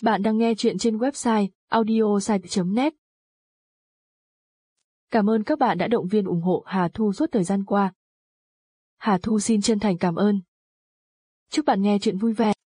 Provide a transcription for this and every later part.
Bạn đang nghe chuyện trên website audiosite.net. Cảm ơn các bạn đã động viên ủng hộ Hà Thu suốt thời gian qua. Hà Thu xin chân thành cảm ơn. Chúc bạn nghe chuyện vui vẻ.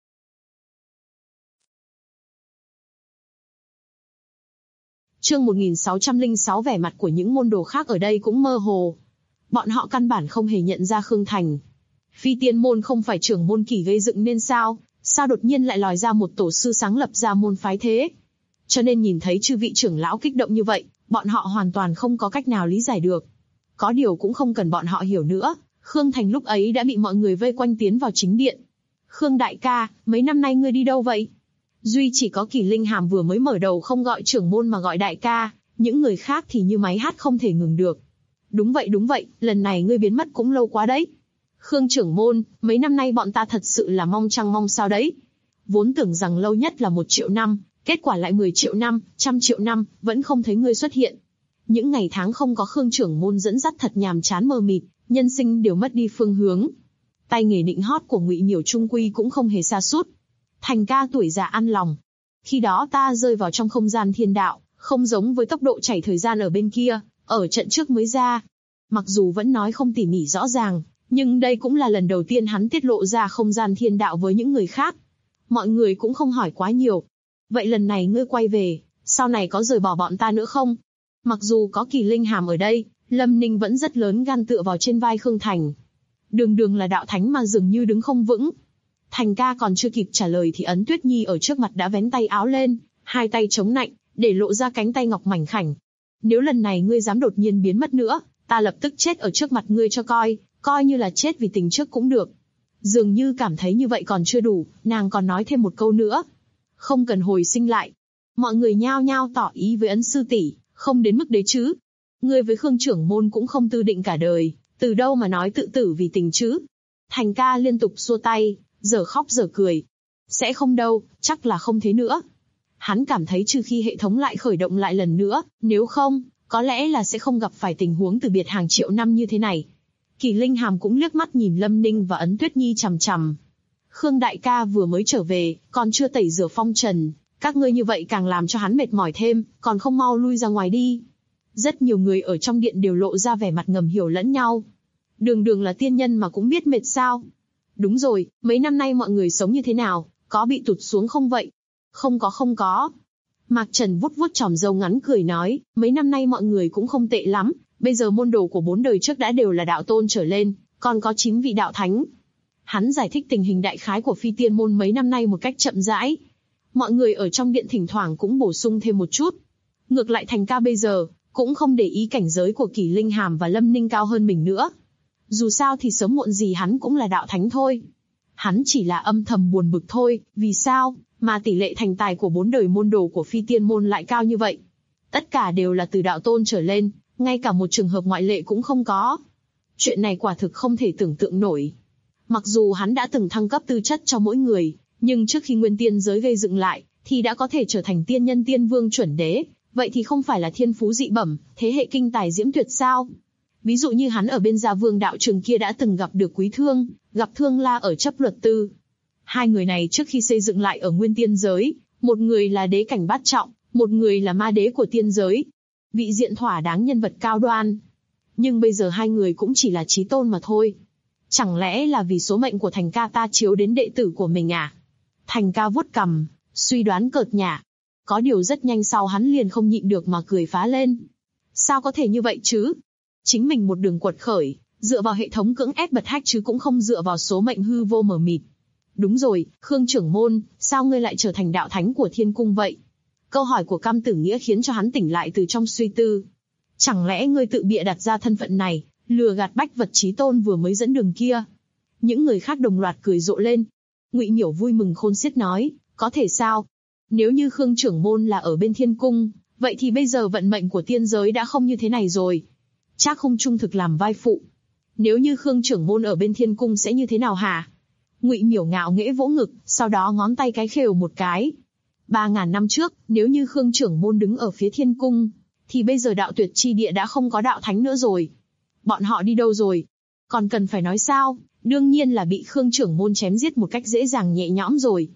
Chương 1606. Vẻ mặt của những môn đồ khác ở đây cũng mơ hồ. Bọn họ căn bản không hề nhận ra Khương Thành. Phi Tiên môn không phải trưởng môn Kỳ gây dựng nên sao? Sao đột nhiên lại lòi ra một tổ sư sáng lập ra môn phái thế? Cho nên nhìn thấy chư vị trưởng lão kích động như vậy, bọn họ hoàn toàn không có cách nào lý giải được. Có điều cũng không cần bọn họ hiểu nữa, Khương Thành lúc ấy đã bị mọi người vây quanh tiến vào chính điện. Khương đại ca, mấy năm nay ngươi đi đâu vậy? Duy chỉ có Kỳ Linh Hàm vừa mới mở đầu không gọi trưởng môn mà gọi đại ca, những người khác thì như máy hát không thể ngừng được. Đúng vậy, lần này ngươi biến mất cũng lâu quá đấy. Khương trưởng môn, mấy năm nay bọn ta thật sự là mong trăng mong sao đấy. Vốn tưởng rằng lâu nhất là 1 triệu năm, kết quả lại 10 triệu năm, 100 triệu năm, vẫn không thấy ngươi xuất hiện. Những ngày tháng không có Khương trưởng môn dẫn dắt thật nhàm chán mờ mịt, nhân sinh đều mất đi phương hướng. Tay nghề nịnh hót của Ngụy Nhiểu trung quy cũng không hề sa sút. Thành ca tuổi già ăn lòng. Khi đó ta rơi vào trong không gian thiên đạo, không giống với tốc độ chảy thời gian ở bên kia, ở trận trước mới ra. Mặc dù vẫn nói không tỉ mỉ rõ ràng, nhưng đây cũng là lần đầu tiên hắn tiết lộ ra không gian thiên đạo với những người khác. Mọi người cũng không hỏi quá nhiều. Vậy lần này ngươi quay về, sau này có rời bỏ bọn ta nữa không? Mặc dù có Kỳ Linh Hàm ở đây, Lâm Ninh vẫn rất lớn gan tựa vào trên vai Khương Thành. Đường là đạo thánh mà dường như đứng không vững. Thành ca còn chưa kịp trả lời thì Ấn Tuyết Nhi ở trước mặt đã vén tay áo lên, hai tay chống nạnh, để lộ ra cánh tay ngọc mảnh khảnh. Nếu lần này ngươi dám đột nhiên biến mất nữa, ta lập tức chết ở trước mặt ngươi cho coi như là chết vì tình trước cũng được. Dường như cảm thấy như vậy còn chưa đủ, nàng còn nói thêm một câu nữa. Không cần hồi sinh lại. Mọi người nhao nhao tỏ ý với Ấn sư tỷ, không đến mức đấy chứ. Ngươi với Khương trưởng môn cũng không tư định cả đời, từ đâu mà nói tự tử vì tình chứ. Thành ca liên tục xua tay, giờ khóc giờ cười. Sẽ không đâu, chắc là không thế nữa. Hắn cảm thấy trừ khi hệ thống lại khởi động lại lần nữa, nếu không, có lẽ là sẽ không gặp phải tình huống từ biệt hàng triệu năm như thế này. Kỳ Linh Hàm cũng liếc mắt nhìn Lâm Ninh và Ấn Tuyết Nhi chằm chằm. Khương đại ca vừa mới trở về, còn chưa tẩy rửa phong trần, các ngươi như vậy càng làm cho hắn mệt mỏi thêm, còn không mau lui ra ngoài đi. Rất nhiều người ở trong điện đều lộ ra vẻ mặt ngầm hiểu lẫn nhau. Đường là tiên nhân mà cũng biết mệt sao? Đúng rồi, mấy năm nay mọi người sống như thế nào, có bị tụt xuống không vậy? Không có. Mạc Trần vuốt chòm râu ngắn cười nói, mấy năm nay mọi người cũng không tệ lắm, bây giờ môn đồ của 4 đời trước đã đều là đạo tôn trở lên, còn có 9 vị đạo thánh. Hắn giải thích tình hình đại khái của Phi Tiên môn mấy năm nay một cách chậm rãi. Mọi người ở trong điện thỉnh thoảng cũng bổ sung thêm một chút. Ngược lại Thành ca bây giờ, cũng không để ý cảnh giới của Kỳ Linh Hàm và Lâm Ninh cao hơn mình nữa. Dù sao thì sớm muộn gì hắn cũng là đạo thánh thôi. Hắn chỉ là âm thầm buồn bực thôi, vì sao mà tỷ lệ thành tài của 4 đời môn đồ của Phi Tiên môn lại cao như vậy? Tất cả đều là từ đạo tôn trở lên, ngay cả một trường hợp ngoại lệ cũng không có. Chuyện này quả thực không thể tưởng tượng nổi. Mặc dù hắn đã từng thăng cấp tư chất cho mỗi người, nhưng trước khi nguyên tiên giới gây dựng lại, thì đã có thể trở thành tiên nhân tiên vương chuẩn đế, vậy thì không phải là thiên phú dị bẩm, thế hệ kinh tài diễm tuyệt sao? Ví dụ như hắn ở bên Gia Vương đạo trường kia đã từng gặp được Quý Thương, gặp Thương La ở chấp luật tư. Hai người này trước khi xây dựng lại ở nguyên tiên giới, một người là đế cảnh bát trọng, một người là ma đế của tiên giới. Vị diện thỏa đáng nhân vật cao đoan. Nhưng bây giờ hai người cũng chỉ là chí tôn mà thôi. Chẳng lẽ là vì số mệnh của Thành ca ta chiếu đến đệ tử của mình à? Thành ca vuốt cằm, suy đoán cợt nhả. Có điều rất nhanh sau hắn liền không nhịn được mà cười phá lên. Sao có thể như vậy chứ? Chính mình một đường quật khởi, dựa vào hệ thống cưỡng ép bật hack chứ cũng không dựa vào số mệnh hư vô mờ mịt. Đúng rồi, Khương trưởng môn, sao ngươi lại trở thành đạo thánh của thiên cung vậy? Câu hỏi của Cam Tử Nghĩa khiến cho hắn tỉnh lại từ trong suy tư. Chẳng lẽ ngươi tự bịa đặt ra thân phận này, lừa gạt bách vật chí tôn vừa mới dẫn đường kia? Những người khác đồng loạt cười rộ lên. Ngụy Nhiểu vui mừng khôn xiết nói, có thể sao? Nếu như Khương trưởng môn là ở bên thiên cung, vậy thì bây giờ vận mệnh của tiên giới đã không như thế này rồi. Chắc không trung thực làm vai phụ. Nếu như Khương trưởng môn ở bên thiên cung sẽ như thế nào hả? Ngụy Miểu ngạo nghễ vỗ ngực, sau đó ngón tay cái khều một cái. 3.000 năm trước, nếu như Khương trưởng môn đứng ở phía thiên cung, thì bây giờ đạo tuyệt chi địa đã không có đạo thánh nữa rồi. Bọn họ đi đâu rồi? Còn cần phải nói sao? Đương nhiên là bị Khương trưởng môn chém giết một cách dễ dàng nhẹ nhõm rồi.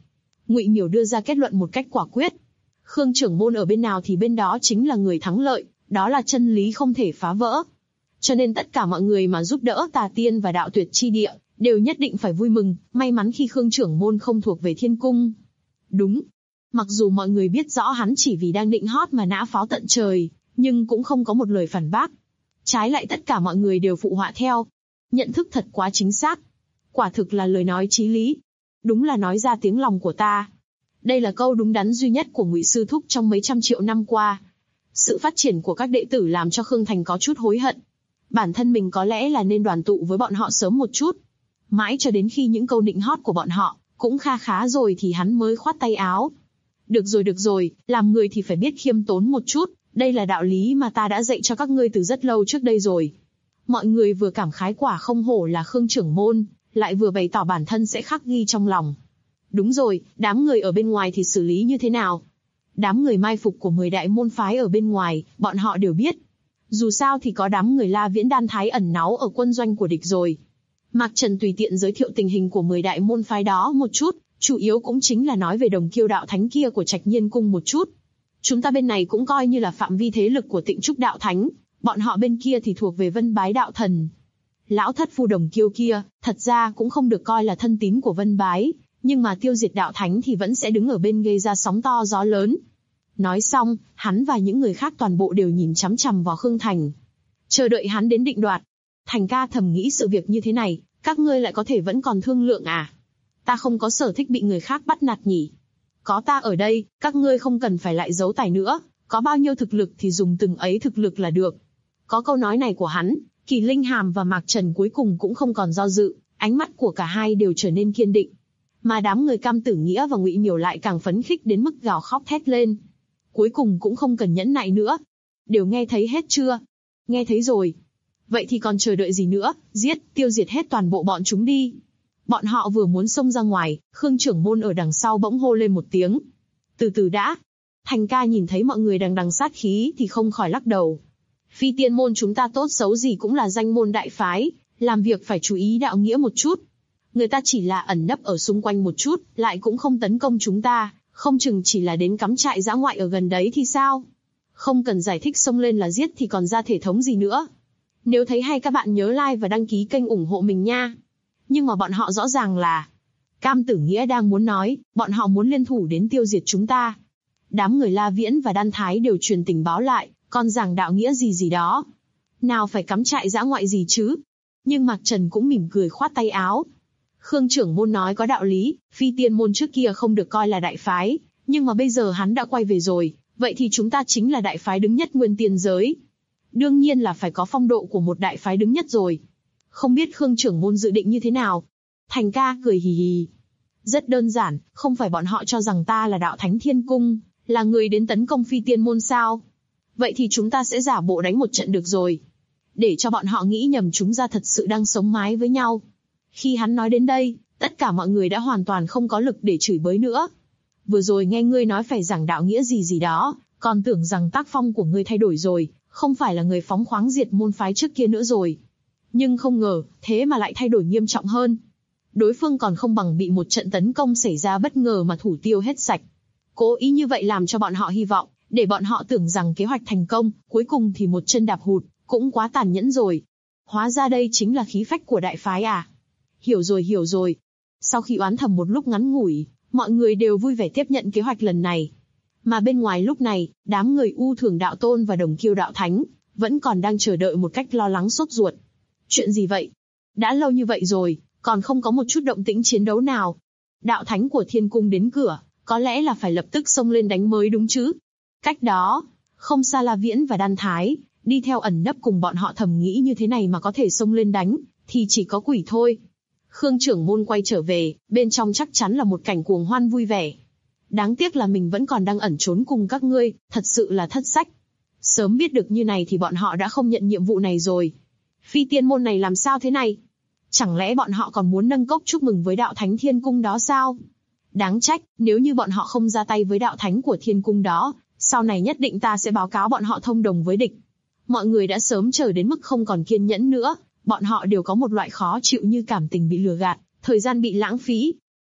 Ngụy Miểu đưa ra kết luận một cách quả quyết. Khương trưởng môn ở bên nào thì bên đó chính là người thắng lợi, đó là chân lý không thể phá vỡ. Cho nên tất cả mọi người mà giúp đỡ Tà Tiên và Đạo Tuyệt chi địa, đều nhất định phải vui mừng, may mắn khi Khương trưởng môn không thuộc về Thiên Cung. Đúng. Mặc dù mọi người biết rõ hắn chỉ vì đang định hót mà nã pháo tận trời, nhưng cũng không có một lời phản bác. Trái lại tất cả mọi người đều phụ họa theo. Nhận thức thật quá chính xác. Quả thực là lời nói chí lý. Đúng là nói ra tiếng lòng của ta. Đây là câu đúng đắn duy nhất của Ngụy Sư Thúc trong mấy trăm triệu năm qua. Sự phát triển của các đệ tử làm cho Khương Thành có chút hối hận. Bản thân mình có lẽ là nên đoàn tụ với bọn họ sớm một chút. Mãi cho đến khi những câu nịnh hót của bọn họ cũng kha khá rồi thì hắn mới khoát tay áo. Được rồi, làm người thì phải biết khiêm tốn một chút, đây là đạo lý mà ta đã dạy cho các ngươi từ rất lâu trước đây rồi. Mọi người vừa cảm khái quả không hổ là Khương trưởng môn, lại vừa bày tỏ bản thân sẽ khắc ghi trong lòng. Đúng rồi, đám người ở bên ngoài thì xử lý như thế nào? Đám người mai phục của 10 đại môn phái ở bên ngoài, bọn họ đều biết. Dù sao thì có đám người La Viễn Đan Thái ẩn náu ở quân doanh của địch rồi. Mạc Trần tùy tiện giới thiệu tình hình của 10 đại môn phái đó một chút, chủ yếu cũng chính là nói về Đồng Kiêu đạo thánh kia của Trạch Nhiên cung một chút. Chúng ta bên này cũng coi như là phạm vi thế lực của Tịnh Trúc đạo thánh, bọn họ bên kia thì thuộc về Vân Bái đạo thần. Lão thất phu Đồng Kiêu kia, thật ra cũng không được coi là thân tín của Vân Bái, nhưng mà tiêu diệt đạo thánh thì vẫn sẽ đứng ở bên gây ra sóng to gió lớn. Nói xong, hắn và những người khác toàn bộ đều nhìn chằm chằm vào Khương Thành, chờ đợi hắn đến định đoạt. Thành ca thầm nghĩ sự việc như thế này, các ngươi lại có thể vẫn còn thương lượng à? Ta không có sở thích bị người khác bắt nạt nhỉ? Có ta ở đây, các ngươi không cần phải lại giấu tài nữa, có bao nhiêu thực lực thì dùng từng ấy thực lực là được. Có câu nói này của hắn, Kỳ Linh Hàm và Mạc Trần cuối cùng cũng không còn do dự, ánh mắt của cả hai đều trở nên kiên định. Mà đám người Cam Tử Nghĩa và Ngụy Miểu lại càng phấn khích đến mức gào khóc thét lên. Cuối cùng cũng không cần nhẫn nại nữa. Đều nghe thấy hết chưa? Nghe thấy rồi. Vậy thì còn chờ đợi gì nữa, tiêu diệt hết toàn bộ bọn chúng đi. Bọn họ vừa muốn xông ra ngoài, Khương trưởng môn ở đằng sau bỗng hô lên một tiếng. Từ từ đã. Thành ca nhìn thấy mọi người đằng sát khí thì không khỏi lắc đầu. Phi Tiên môn chúng ta tốt xấu gì cũng là danh môn đại phái, làm việc phải chú ý đạo nghĩa một chút. Người ta chỉ là ẩn nấp ở xung quanh một chút, lại cũng không tấn công chúng ta, không chừng chỉ là đến cắm trại dã ngoại ở gần đấy thì sao? Không cần giải thích xông lên là giết thì còn ra thể thống gì nữa. Nếu thấy hay các bạn nhớ like và đăng ký kênh ủng hộ mình nha. Nhưng mà bọn họ rõ ràng là... Cam Tử Nghĩa đang muốn nói, bọn họ muốn liên thủ đến tiêu diệt chúng ta. Đám người La Viễn và Đan Thái đều truyền tình báo lại, còn giảng đạo nghĩa gì đó. Nào phải cắm trại dã ngoại gì chứ? Nhưng Mạc Trần cũng mỉm cười khoát tay áo. Khương trưởng môn nói có đạo lý, Phi Tiên môn trước kia không được coi là đại phái, nhưng mà bây giờ hắn đã quay về rồi, vậy thì chúng ta chính là đại phái đứng nhất Nguyên Tiên giới. Đương nhiên là phải có phong độ của một đại phái đứng nhất rồi. Không biết Khương trưởng môn dự định như thế nào? Thành ca cười hì hì. Rất đơn giản, không phải bọn họ cho rằng ta là đạo thánh Thiên Cung, là người đến tấn công Phi Tiên môn sao? Vậy thì chúng ta sẽ giả bộ đánh một trận được rồi. Để cho bọn họ nghĩ nhầm chúng ta thật sự đang sống mái với nhau. Khi hắn nói đến đây, tất cả mọi người đã hoàn toàn không có lực để chửi bới nữa. Vừa rồi nghe ngươi nói phải giảng đạo nghĩa gì đó, còn tưởng rằng tác phong của ngươi thay đổi rồi, không phải là người phóng khoáng diệt môn phái trước kia nữa rồi. Nhưng không ngờ, thế mà lại thay đổi nghiêm trọng hơn. Đối phương còn không bằng bị một trận tấn công xảy ra bất ngờ mà thủ tiêu hết sạch. Cố ý như vậy làm cho bọn họ hy vọng, để bọn họ tưởng rằng kế hoạch thành công, cuối cùng thì một chân đạp hụt, cũng quá tàn nhẫn rồi. Hóa ra đây chính là khí phách của đại phái à? Hiểu rồi. Sau khi oán thầm một lúc ngắn ngủi, mọi người đều vui vẻ tiếp nhận kế hoạch lần này. Mà bên ngoài lúc này, đám người U Thường đạo tôn và Đồng Kiêu đạo thánh vẫn còn đang chờ đợi một cách lo lắng sốt ruột. Chuyện gì vậy? Đã lâu như vậy rồi, còn không có một chút động tĩnh chiến đấu nào. Đạo thánh của Thiên Cung đến cửa, có lẽ là phải lập tức xông lên đánh mới đúng chứ. Cách đó, không xa La Viễn và Đan Thái, đi theo ẩn nấp cùng bọn họ thầm nghĩ như thế này mà có thể xông lên đánh, thì chỉ có quỷ thôi. Khương trưởng môn quay trở về, bên trong chắc chắn là một cảnh cuồng hoan vui vẻ. Đáng tiếc là mình vẫn còn đang ẩn trốn cùng các ngươi, thật sự là thất sách. Sớm biết được như này thì bọn họ đã không nhận nhiệm vụ này rồi. Phi Tiên môn này làm sao thế này? Chẳng lẽ bọn họ còn muốn nâng cốc chúc mừng với đạo thánh Thiên Cung đó sao? Đáng trách, nếu như bọn họ không ra tay với đạo thánh của Thiên Cung đó, sau này nhất định ta sẽ báo cáo bọn họ thông đồng với địch. Mọi người đã sớm chờ đến mức không còn kiên nhẫn nữa, bọn họ đều có một loại khó chịu như cảm tình bị lừa gạt, thời gian bị lãng phí.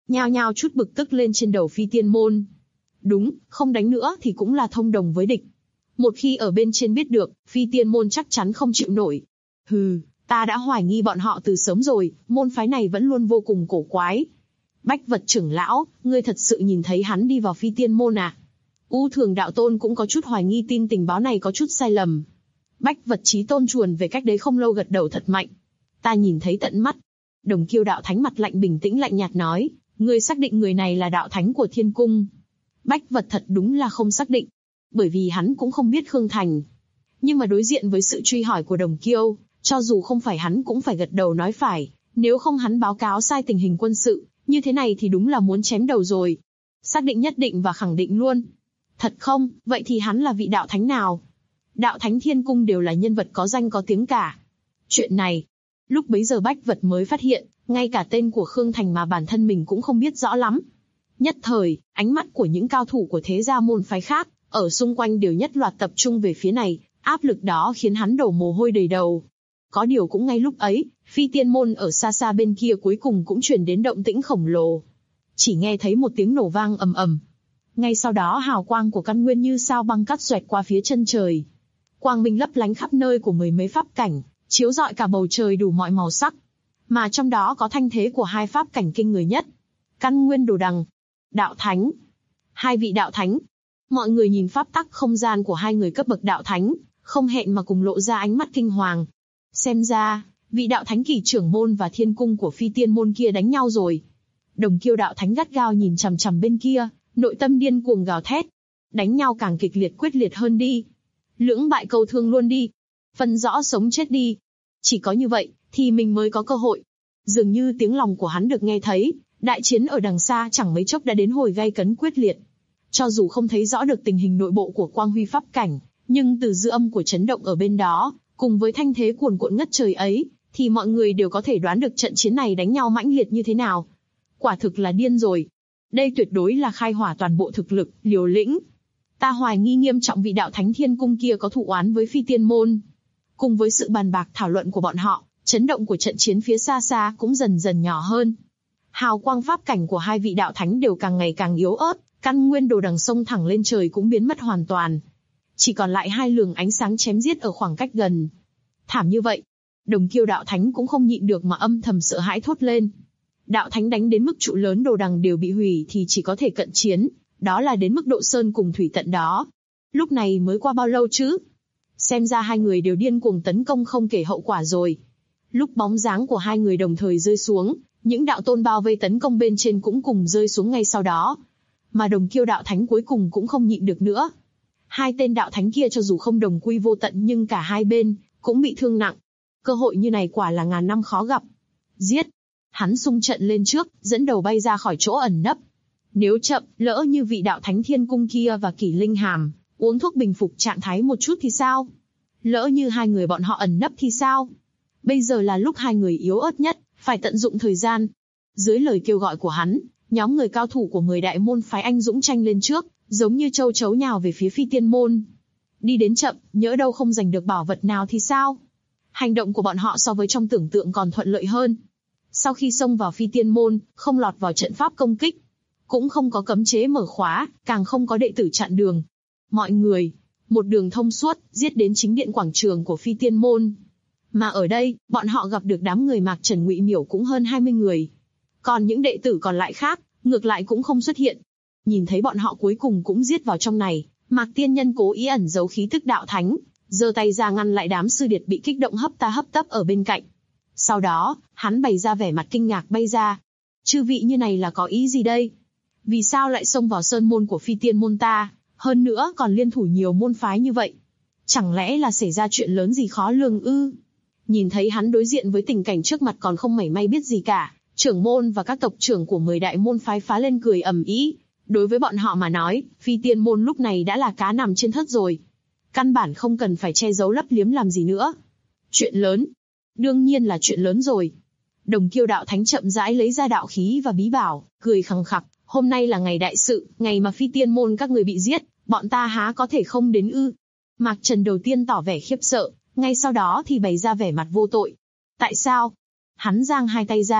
nhao nhao chút bực tức lên trên đầu Phi Tiên Môn. Đúng, không đánh nữa thì cũng là thông đồng với địch. Một khi ở bên trên biết được, Phi Tiên Môn chắc chắn không chịu nổi. Hừ, ta đã hoài nghi bọn họ từ sớm rồi, môn phái này vẫn luôn vô cùng cổ quái. Bách Vật trưởng lão, ngươi thật sự nhìn thấy hắn đi vào Phi Tiên Môn à? U Thường đạo tôn cũng có chút hoài nghi tin tình báo này có chút sai lầm. Bách Vật Chí Tôn chuồn về cách đấy không lâu gật đầu thật mạnh. Ta nhìn thấy tận mắt. Đồng Kiêu đạo thánh mặt lạnh bình tĩnh lạnh nhạt nói, ngươi xác định người này là đạo thánh của Thiên Cung. Bách Vật thật đúng là không xác định, bởi vì hắn cũng không biết Khương Thành. Nhưng mà đối diện với sự truy hỏi của Đồng Kiêu, cho dù không phải hắn cũng phải gật đầu nói phải, nếu không hắn báo cáo sai tình hình quân sự, như thế này thì đúng là muốn chém đầu rồi. Xác định nhất định và khẳng định luôn. Thật không, vậy thì hắn là vị đạo thánh nào? Đạo thánh Thiên Cung đều là nhân vật có danh có tiếng cả. Chuyện này, lúc bấy giờ Bách Vật mới phát hiện, ngay cả tên của Khương Thành mà bản thân mình cũng không biết rõ lắm. Nhất thời, ánh mắt của những cao thủ của thế gia môn phái khác, ở xung quanh đều nhất loạt tập trung về phía này, áp lực đó khiến hắn đổ mồ hôi đầy đầu. Có điều cũng ngay lúc ấy, Phi Tiên Môn ở xa xa bên kia cuối cùng cũng truyền đến động tĩnh khổng lồ. Chỉ nghe thấy một tiếng nổ vang ầm ầm. Ngay sau đó hào quang của căn nguyên như sao băng cắt xoẹt qua phía chân trời. Quang minh lấp lánh khắp nơi của mười mấy pháp cảnh, chiếu rọi cả bầu trời đủ mọi màu sắc. Mà trong đó có thanh thế của hai pháp cảnh kinh người nhất. Căn nguyên đồ đằng. Đạo thánh. Hai vị đạo thánh. Mọi người nhìn pháp tắc không gian của hai người cấp bậc đạo thánh, không hẹn mà cùng lộ ra ánh mắt kinh hoàng. Xem ra, vị đạo thánh Kỳ trưởng môn và Thiên Cung của Phi Tiên Môn kia đánh nhau rồi. Đồng Kiêu đạo thánh gắt gao nhìn chằm chằm bên kia, nội tâm điên cuồng gào thét. Đánh nhau càng kịch liệt quyết liệt hơn đi. Lưỡng bại câu thương luôn đi. Phân rõ sống chết đi. Chỉ có như vậy, thì mình mới có cơ hội. Dường như tiếng lòng của hắn được nghe thấy, đại chiến ở đằng xa chẳng mấy chốc đã đến hồi gay cấn quyết liệt. Cho dù không thấy rõ được tình hình nội bộ của Quang Huy pháp cảnh, nhưng từ dư âm của chấn động ở bên đó, cùng với thanh thế cuồn cuộn ngất trời ấy, thì mọi người đều có thể đoán được trận chiến này đánh nhau mãnh liệt như thế nào. Quả thực là điên rồi. Đây tuyệt đối là khai hỏa toàn bộ thực lực, liều lĩnh. Ta hoài nghi nghiêm trọng vị đạo thánh Thiên Cung kia có thù oán với Phi Tiên Môn. Cùng với sự bàn bạc thảo luận của bọn họ, chấn động của trận chiến phía xa xa cũng dần dần nhỏ hơn. Hào quang pháp cảnh của hai vị đạo thánh đều càng ngày càng yếu ớt, căn nguyên đồ đằng sông thẳng lên trời cũng biến mất hoàn toàn. Chỉ còn lại hai luồng ánh sáng chém giết ở khoảng cách gần. Thảm như vậy, Đồng Kiêu đạo thánh cũng không nhịn được mà âm thầm sợ hãi thốt lên. Đạo thánh đánh đến mức trụ lớn đồ đằng đều bị hủy thì chỉ có thể cận chiến, đó là đến mức độ sơn cùng thủy tận đó. Lúc này mới qua bao lâu chứ? Xem ra hai người đều điên cuồng tấn công không kể hậu quả rồi. Lúc bóng dáng của hai người đồng thời rơi xuống, những đạo tôn bao vây tấn công bên trên cũng cùng rơi xuống ngay sau đó. Mà Đồng Kiêu đạo thánh cuối cùng cũng không nhịn được nữa. Hai tên đạo thánh kia cho dù không đồng quy vô tận nhưng cả hai bên cũng bị thương nặng. Cơ hội như này quả là ngàn năm khó gặp. Giết! Hắn xung trận lên trước, dẫn đầu bay ra khỏi chỗ ẩn nấp. Nếu chậm, lỡ như vị đạo thánh Thiên Cung kia và Kỷ Linh Hàm uống thuốc bình phục trạng thái một chút thì sao? Lỡ như hai người bọn họ ẩn nấp thì sao? Bây giờ là lúc hai người yếu ớt nhất, phải tận dụng thời gian. Dưới lời kêu gọi của hắn, nhóm người cao thủ của 10 đại môn phái anh dũng tranh lên trước, giống như châu chấu nhào về phía Phi Tiên Môn. Đi đến chậm, nhỡ đâu không giành được bảo vật nào thì sao? Hành động của bọn họ so với trong tưởng tượng còn thuận lợi hơn. Sau khi xông vào Phi Tiên Môn, không lọt vào trận pháp công kích, cũng không có cấm chế mở khóa, càng không có đệ tử chặn đường. Mọi người, một đường thông suốt, giết đến chính điện quảng trường của Phi Tiên Môn. Mà ở đây, bọn họ gặp được đám người Mạc Trần Ngụy Miểu cũng hơn 20 người. Còn những đệ tử còn lại khác, ngược lại cũng không xuất hiện. Nhìn thấy bọn họ cuối cùng cũng giết vào trong này, Mạc Tiên Nhân cố ý ẩn giấu khí tức đạo thánh, giơ tay ra ngăn lại đám sư điệt bị kích động hấp ta hấp tấp ở bên cạnh. Sau đó, hắn bày ra vẻ mặt kinh ngạc bay ra. Chư vị như này là có ý gì đây? Vì sao lại xông vào sơn môn của Phi Tiên Môn ta, hơn nữa còn liên thủ nhiều môn phái như vậy? Chẳng lẽ là xảy ra chuyện lớn gì khó lường ư? Nhìn thấy hắn đối diện với tình cảnh trước mặt còn không mảy may biết gì cả, trưởng môn và các tộc trưởng của 10 đại môn phái phá lên cười ầm ĩ. Đối với bọn họ mà nói, Phi Tiên Môn lúc này đã là cá nằm trên thớt rồi. Căn bản không cần phải che giấu lấp liếm làm gì nữa. Chuyện lớn. Đương nhiên là chuyện lớn rồi. Đồng Kiêu đạo thánh chậm rãi lấy ra đạo khí và bí bảo, cười khằng khặc. Hôm nay là ngày đại sự, ngày mà Phi Tiên Môn các người bị giết, bọn ta há có thể không đến ư? Mạc Trần đầu tiên tỏ vẻ khiếp sợ, ngay sau đó thì bày ra vẻ mặt vô tội. Tại sao? Hắn giang hai tay ra,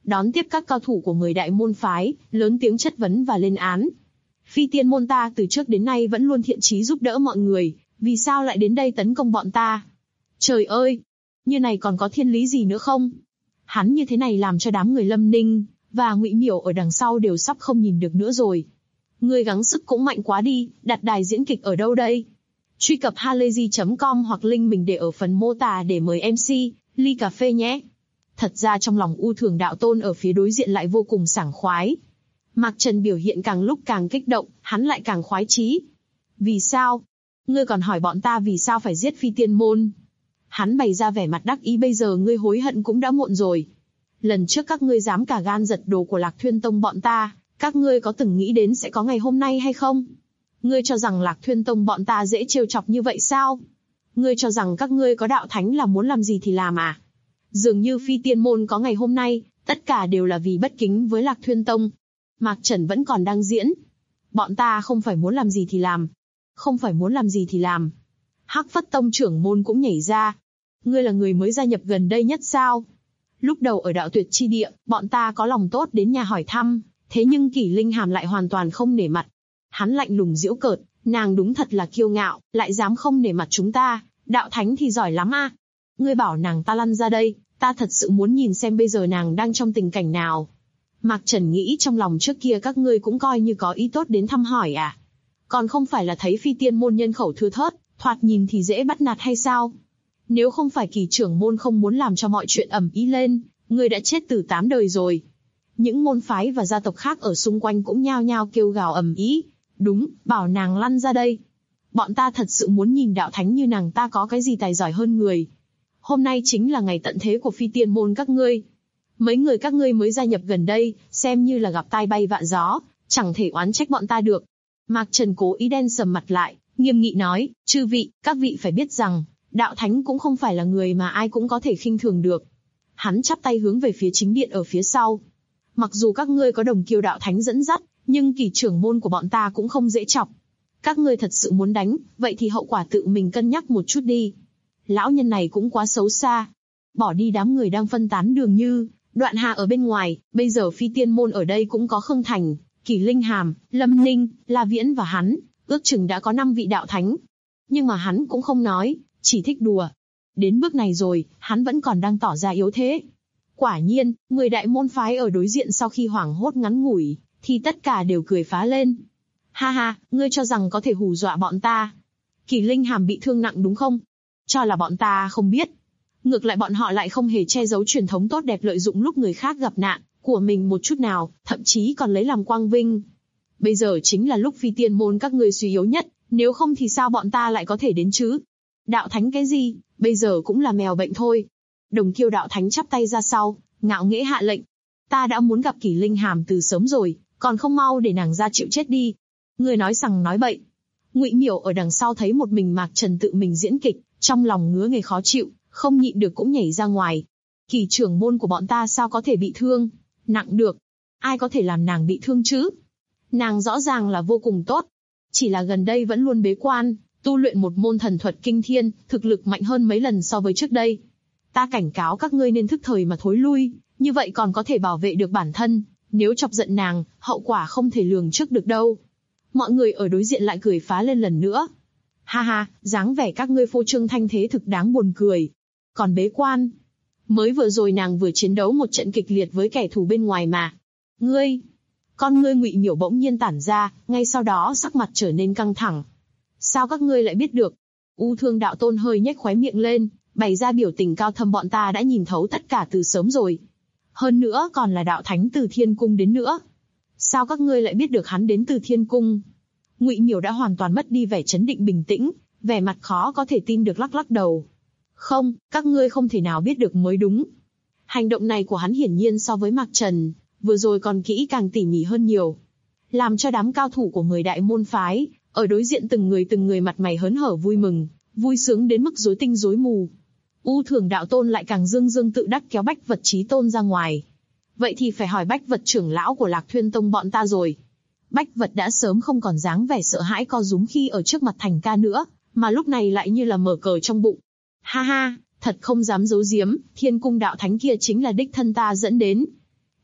đón tiếp các cao thủ của 10 đại môn phái, lớn tiếng chất vấn và lên án. Phi tiên môn ta từ trước đến nay vẫn luôn thiện chí giúp đỡ mọi người, vì sao lại đến đây tấn công bọn ta? Trời ơi! Như này còn có thiên lý gì nữa không? Hắn như thế này làm cho đám người Lâm Ninh và Ngụy Miểu ở đằng sau đều sắp không nhìn được nữa rồi. Ngươi gắng sức cũng mạnh quá đi, đặt đài diễn kịch ở đâu đây? Truy cập halayzi.com hoặc link mình để ở phần mô tả để mời MC ly cà phê nhé. Thật ra trong lòng U Thường Đạo Tôn ở phía đối diện lại vô cùng sảng khoái. Mạc Trần biểu hiện càng lúc càng kích động, hắn lại càng khoái chí. Vì sao? Ngươi còn hỏi bọn ta vì sao phải giết Phi Tiên Môn? Hắn bày ra vẻ mặt đắc ý, bây giờ ngươi hối hận cũng đã muộn rồi. Lần trước các ngươi dám cả gan giật đồ của Lạc Thuyên Tông bọn ta, các ngươi có từng nghĩ đến sẽ có ngày hôm nay hay không? Ngươi cho rằng Lạc Thuyên Tông bọn ta dễ trêu chọc như vậy sao? Ngươi cho rằng các ngươi có đạo thánh là muốn làm gì thì làm à? Dường như Phi Tiên Môn có ngày hôm nay, tất cả đều là vì bất kính với Lạc Thuyên Tông. Mạc Trần vẫn còn đang diễn. Bọn ta không phải muốn làm gì thì làm. Không phải muốn làm gì thì làm. Hắc Phất Tông trưởng môn cũng nhảy ra. Ngươi là người mới gia nhập gần đây nhất sao? Lúc đầu ở Đạo Tuyệt Chi Địa, bọn ta có lòng tốt đến nhà hỏi thăm, thế nhưng Kỷ Linh Hàm lại hoàn toàn không nể mặt. Hắn lạnh lùng giễu cợt, nàng đúng thật là kiêu ngạo, lại dám không nể mặt chúng ta, đạo thánh thì giỏi lắm à. Ngươi bảo nàng ta lăn ra đây, ta thật sự muốn nhìn xem bây giờ nàng đang trong tình cảnh nào. Mạc Trần nghĩ trong lòng trước kia các ngươi cũng coi như có ý tốt đến thăm hỏi à. Còn không phải là thấy Phi Tiên Môn nhân khẩu thưa thớt, thoạt nhìn thì dễ bắt nạt hay sao? Nếu không phải Kỳ trưởng môn không muốn làm cho mọi chuyện ầm ĩ lên, ngươi đã chết từ 8 đời rồi. Những môn phái và gia tộc khác ở xung quanh cũng nhao nhao kêu gào ầm ĩ. Đúng, bảo nàng lăn ra đây. Bọn ta thật sự muốn nhìn đạo thánh như nàng ta có cái gì tài giỏi hơn người. Hôm nay chính là ngày tận thế của Phi Tiên Môn các ngươi. Mấy người các ngươi mới gia nhập gần đây, xem như là gặp tai bay vạ gió, chẳng thể oán trách bọn ta được. Mạc Trần cố ý đen sầm mặt lại, nghiêm nghị nói, chư vị, các vị phải biết rằng, đạo thánh cũng không phải là người mà ai cũng có thể khinh thường được. Hắn chắp tay hướng về phía chính điện ở phía sau. Mặc dù các ngươi có Đồng Kiêu đạo thánh dẫn dắt, nhưng Kỳ trưởng môn của bọn ta cũng không dễ chọc. Các ngươi thật sự muốn đánh, vậy thì hậu quả tự mình cân nhắc một chút đi. Lão nhân này cũng quá xấu xa. Bỏ đi đám người đang phân tán đường như, Đoạn Hà ở bên ngoài, bây giờ Phi Tiên Môn ở đây cũng có Khương Thành, Kỷ Linh Hàm, Lâm Ninh, La Viễn và hắn, ước chừng đã có 5 vị đạo thánh. Nhưng mà hắn cũng không nói, chỉ thích đùa. Đến bước này rồi, hắn vẫn còn đang tỏ ra yếu thế. Quả nhiên, 10 đại môn phái ở đối diện sau khi hoảng hốt ngắn ngủi, thì tất cả đều cười phá lên. Ha ha, ngươi cho rằng có thể hù dọa bọn ta. Kỷ Linh Hàm bị thương nặng đúng không? Cho là bọn ta không biết. Ngược lại bọn họ lại không hề che giấu truyền thống tốt đẹp lợi dụng lúc người khác gặp nạn của mình một chút nào, thậm chí còn lấy làm quang vinh. Bây giờ chính là lúc Phi Tiên Môn các ngươi suy yếu nhất, nếu không thì sao bọn ta lại có thể đến chứ? Đạo thánh cái gì, bây giờ cũng là mèo bệnh thôi. Đồng Kiêu đạo thánh chắp tay ra sau, ngạo nghễ hạ lệnh. Ta đã muốn gặp Kỷ Linh Hàm từ sớm rồi, còn không mau để nàng ra chịu chết đi. Ngươi nói sằng nói bậy. Ngụy Miểu ở đằng sau thấy một mình Mạc Trần tự mình diễn kịch, trong lòng ngứa nghề khó chịu, không nhịn được cũng nhảy ra ngoài. Kỳ trưởng môn của bọn ta sao có thể bị thương nặng được? Ai có thể làm nàng bị thương chứ? Nàng rõ ràng là vô cùng tốt, chỉ là gần đây vẫn luôn bế quan, tu luyện một môn thần thuật kinh thiên, thực lực mạnh hơn mấy lần so với trước đây. Ta cảnh cáo các ngươi nên thức thời mà thối lui, như vậy còn có thể bảo vệ được bản thân. Nếu chọc giận nàng, hậu quả không thể lường trước được đâu. Mọi người ở đối diện lại cười phá lên lần nữa. Ha ha, dáng vẻ các ngươi phô trương thanh thế thực đáng buồn cười. Còn bế quan, mới vừa rồi nàng vừa chiến đấu một trận kịch liệt với kẻ thù bên ngoài mà. Con ngươi Ngụy Miểu bỗng nhiên tản ra, ngay sau đó sắc mặt trở nên căng thẳng. Sao các ngươi lại biết được? U Thương Đạo Tôn hơi nhếch khóe miệng lên, bày ra biểu tình cao thâm, bọn ta đã nhìn thấu tất cả từ sớm rồi. Hơn nữa còn là đạo thánh từ Thiên Cung đến nữa. Sao các ngươi lại biết được hắn đến từ Thiên Cung? Ngụy Miểu đã hoàn toàn mất đi vẻ chấn định bình tĩnh, vẻ mặt khó có thể tin được lắc lắc đầu. Không, các ngươi không thể nào biết được mới đúng. Hành động này của hắn hiển nhiên so với Mạc Trần, vừa rồi còn kỹ càng tỉ mỉ hơn nhiều. Làm cho đám cao thủ của 10 đại môn phái, ở đối diện từng người mặt mày hớn hở vui mừng, vui sướng đến mức rối tinh rối mù. U Thường Đạo Tôn lại càng dương dương tự đắc kéo Bách Vật Chí Tôn ra ngoài. Vậy thì phải hỏi Bách Vật trưởng lão của Lạc Thuyên Tông bọn ta rồi. Bách Vật đã sớm không còn dáng vẻ sợ hãi co rúm khi ở trước mặt Thành Ca nữa, mà lúc này lại như là mở cờ trong bụng. Ha ha, thật không dám giấu giếm, Thiên Cung đạo thánh kia chính là đích thân ta dẫn đến.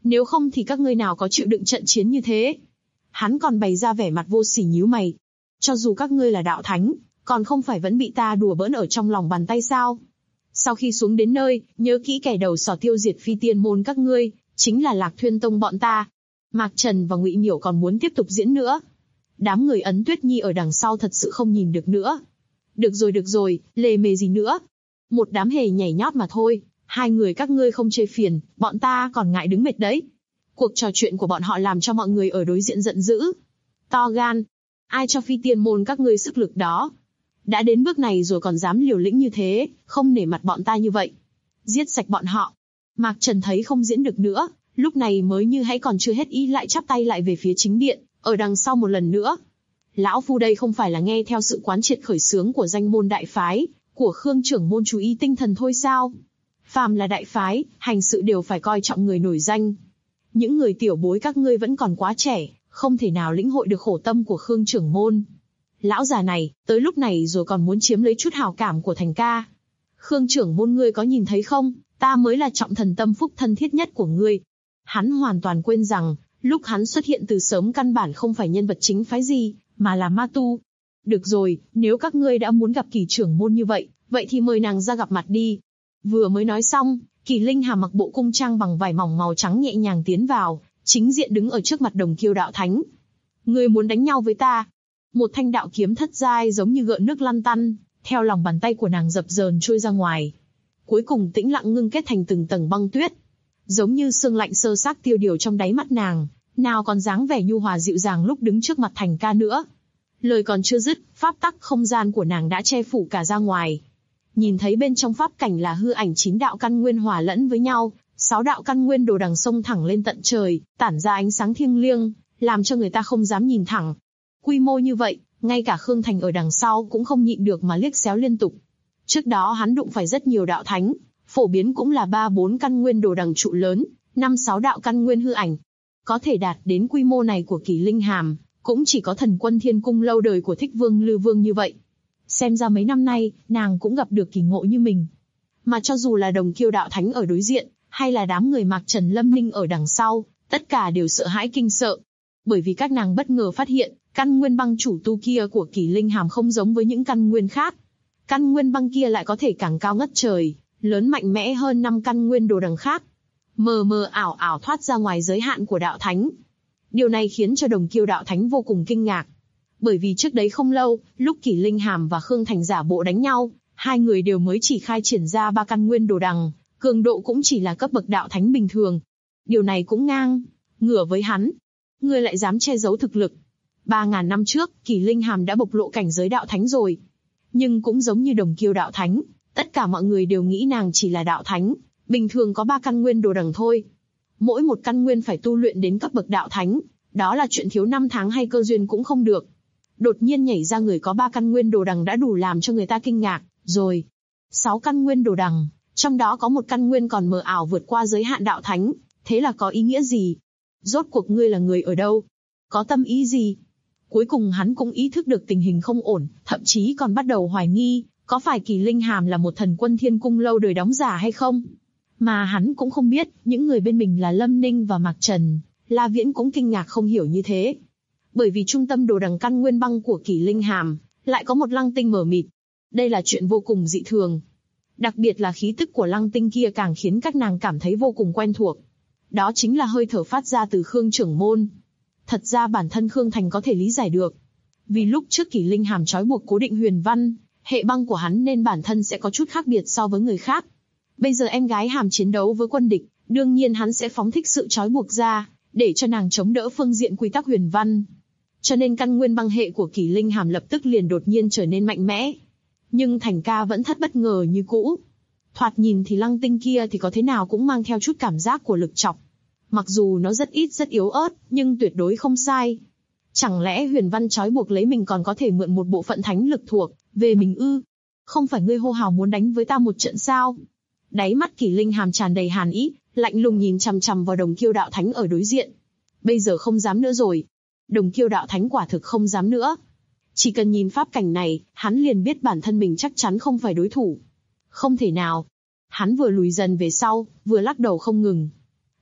Nếu không thì các ngươi nào có chịu đựng trận chiến như thế. Hắn còn bày ra vẻ mặt vô sỉ nhíu mày. Cho dù các ngươi là đạo thánh, còn không phải vẫn bị ta đùa bỡn ở trong lòng bàn tay sao? Sau khi xuống đến nơi, nhớ kỹ kẻ đầu sỏ tiêu diệt phi tiên môn các ngươi, chính là Lạc Thuyên Tông bọn ta. Mạc Trần và Ngụy Miểu còn muốn tiếp tục diễn nữa. Đám người Ấn Tuyết Nhi ở đằng sau thật sự không nhìn được nữa. Được rồi, lề mề gì nữa? Một đám hề nhảy nhót mà thôi, hai người các ngươi không chê phiền, bọn ta còn ngại đứng mệt đấy. Cuộc trò chuyện của bọn họ làm cho mọi người ở đối diện giận dữ. To gan, ai cho phi tiên môn các ngươi sức lực đó? Đã đến bước này rồi còn dám liều lĩnh như thế, không nể mặt bọn ta như vậy. Giết sạch bọn họ. Mạc Trần thấy không diễn được nữa, lúc này mới như hãy còn chưa hết ý lại chắp tay lại về phía chính điện, ở đằng sau một lần nữa. Lão phu đây không phải là nghe theo sự quán triệt khởi xướng của danh môn đại phái, của Khương trưởng môn chú ý tinh thần thôi sao? Phàm là đại phái, hành sự đều phải coi trọng người nổi danh. Những người tiểu bối các ngươi vẫn còn quá trẻ, không thể nào lĩnh hội được khổ tâm của Khương trưởng môn. Lão già này, tới lúc này rồi còn muốn chiếm lấy chút hào cảm của Thành ca. Khương trưởng môn ngươi có nhìn thấy không, ta mới là trọng thần tâm phúc thân thiết nhất của ngươi. Hắn hoàn toàn quên rằng, lúc hắn xuất hiện từ sớm căn bản không phải nhân vật chính phái gì, mà là ma tu. Được rồi, nếu các ngươi đã muốn gặp Kỳ trưởng môn như vậy, vậy thì mời nàng ra gặp mặt đi. Vừa mới nói xong, Kỳ Linh Hàm mặc bộ cung trang bằng vải mỏng màu trắng nhẹ nhàng tiến vào, chính diện đứng ở trước mặt Đồng Kiêu đạo thánh. Ngươi muốn đánh nhau với ta? Một thanh đạo kiếm thất giai giống như gợn nước lăn tăn, theo lòng bàn tay của nàng dập dờn trôi ra ngoài. Cuối cùng tĩnh lặng ngưng kết thành từng tầng băng tuyết. Giống như sương lạnh sơ xác tiêu điều trong đáy mắt nàng, nào còn dáng vẻ nhu hòa dịu dàng lúc đứng trước mặt Thành ca nữa. Lời còn chưa dứt, pháp tắc không gian của nàng đã che phủ cả ra ngoài. Nhìn thấy bên trong pháp cảnh là hư ảnh 9 đạo căn nguyên hòa lẫn với nhau, 6 đạo căn nguyên đồ đằng sông thẳng lên tận trời, tản ra ánh sáng thiêng liêng, làm cho người ta không dám nhìn thẳng. Quy mô như vậy, ngay cả Khương Thành ở đằng sau cũng không nhịn được mà liếc xéo liên tục. Trước đó hắn đụng phải rất nhiều đạo thánh, phổ biến cũng là 3-4 căn nguyên đồ đằng trụ lớn, 5-6 đạo căn nguyên hư ảnh. Có thể đạt đến quy mô này của Kỳ Linh Hàm, cũng chỉ có Thần Quân Thiên Cung lâu đời của Thích Vương Lư Vương như vậy. Xem ra mấy năm nay, nàng cũng gặp được kỳ ngộ như mình. Mà cho dù là Đồng Kiêu đạo thánh ở đối diện, hay là đám người Mạc Trần Lâm Ninh ở đằng sau, tất cả đều sợ hãi kinh sợ. Bởi vì các nàng bất ngờ phát hiện, căn nguyên băng chủ tu kia của Kỳ Linh Hàm không giống với những căn nguyên khác. Căn nguyên băng kia lại có thể càng cao ngất trời, lớn mạnh mẽ hơn 5 căn nguyên đồ đằng khác. Mờ mờ ảo ảo thoát ra ngoài giới hạn của đạo thánh. Điều này khiến cho Đồng Kiêu đạo thánh vô cùng kinh ngạc. Bởi vì trước đấy không lâu, lúc Kỳ Linh Hàm và Khương Thành giả bộ đánh nhau, hai người đều mới chỉ khai triển ra 3 căn nguyên đồ đằng, cường độ cũng chỉ là cấp bậc đạo thánh bình thường. Điều này cũng ngang ngửa với hắn. Ngươi lại dám che giấu thực lực. 3.000 năm trước, Kỳ Linh Hàm đã bộc lộ cảnh giới đạo thánh rồi. Nhưng cũng giống như Đồng Kiêu đạo thánh, tất cả mọi người đều nghĩ nàng chỉ là đạo thánh, bình thường có 3 căn nguyên đồ đằng thôi. Mỗi một căn nguyên phải tu luyện đến cấp bậc đạo thánh, đó là chuyện thiếu 5 tháng hay cơ duyên cũng không được. Đột nhiên nhảy ra người có 3 căn nguyên đồ đằng đã đủ làm cho người ta kinh ngạc, rồi. 6 căn nguyên đồ đằng, trong đó có một căn nguyên còn mờ ảo vượt qua giới hạn đạo thánh, thế là có ý nghĩa gì? Rốt cuộc ngươi là người ở đâu? Có tâm ý gì? Cuối cùng hắn cũng ý thức được tình hình không ổn, thậm chí còn bắt đầu hoài nghi, có phải Kỳ Linh Hàm là một Thần Quân Thiên Cung lâu đời đóng giả hay không? Mà hắn cũng không biết, những người bên mình là Lâm Ninh và Mạc Trần, La Viễn cũng kinh ngạc không hiểu như thế. Bởi vì trung tâm đồ đằng căn nguyên băng của Kỳ Linh Hàm, lại có một lăng tinh mờ mịt. Đây là chuyện vô cùng dị thường. Đặc biệt là khí tức của lăng tinh kia càng khiến các nàng cảm thấy vô cùng quen thuộc. Đó chính là hơi thở phát ra từ Khương trưởng môn. Thật ra bản thân Khương Thành có thể lý giải được. Vì lúc trước Kỳ Linh Hàm trói buộc cố định huyền văn, hệ băng của hắn nên bản thân sẽ có chút khác biệt so với người khác. Bây giờ em gái Hàm chiến đấu với quân địch, đương nhiên hắn sẽ phóng thích sự trói buộc ra, để cho nàng chống đỡ phương diện quy tắc huyền văn. Cho nên căn nguyên băng hệ của Kỳ Linh Hàm lập tức liền đột nhiên trở nên mạnh mẽ. Nhưng Thành ca vẫn thất bất ngờ như cũ. Thoạt nhìn thì lăng tinh kia thì có thế nào cũng mang theo chút cảm giác của lực chọc. Mặc dù nó rất ít rất yếu ớt, nhưng tuyệt đối không sai. Chẳng lẽ huyền văn trói buộc lấy mình còn có thể mượn một bộ phận thánh lực thuộc về mình ư? Không phải ngươi hô hào muốn đánh với ta một trận sao? Đáy mắt Kỳ Linh Hàm tràn đầy hàn ý, lạnh lùng nhìn chằm chằm vào Đồng Kiêu đạo thánh ở đối diện. Bây giờ không dám nữa rồi. Đồng Kiêu đạo thánh quả thực không dám nữa. Chỉ cần nhìn pháp cảnh này, hắn liền biết bản thân mình chắc chắn không phải đối thủ. Không thể nào. Hắn vừa lùi dần về sau, vừa lắc đầu không ngừng.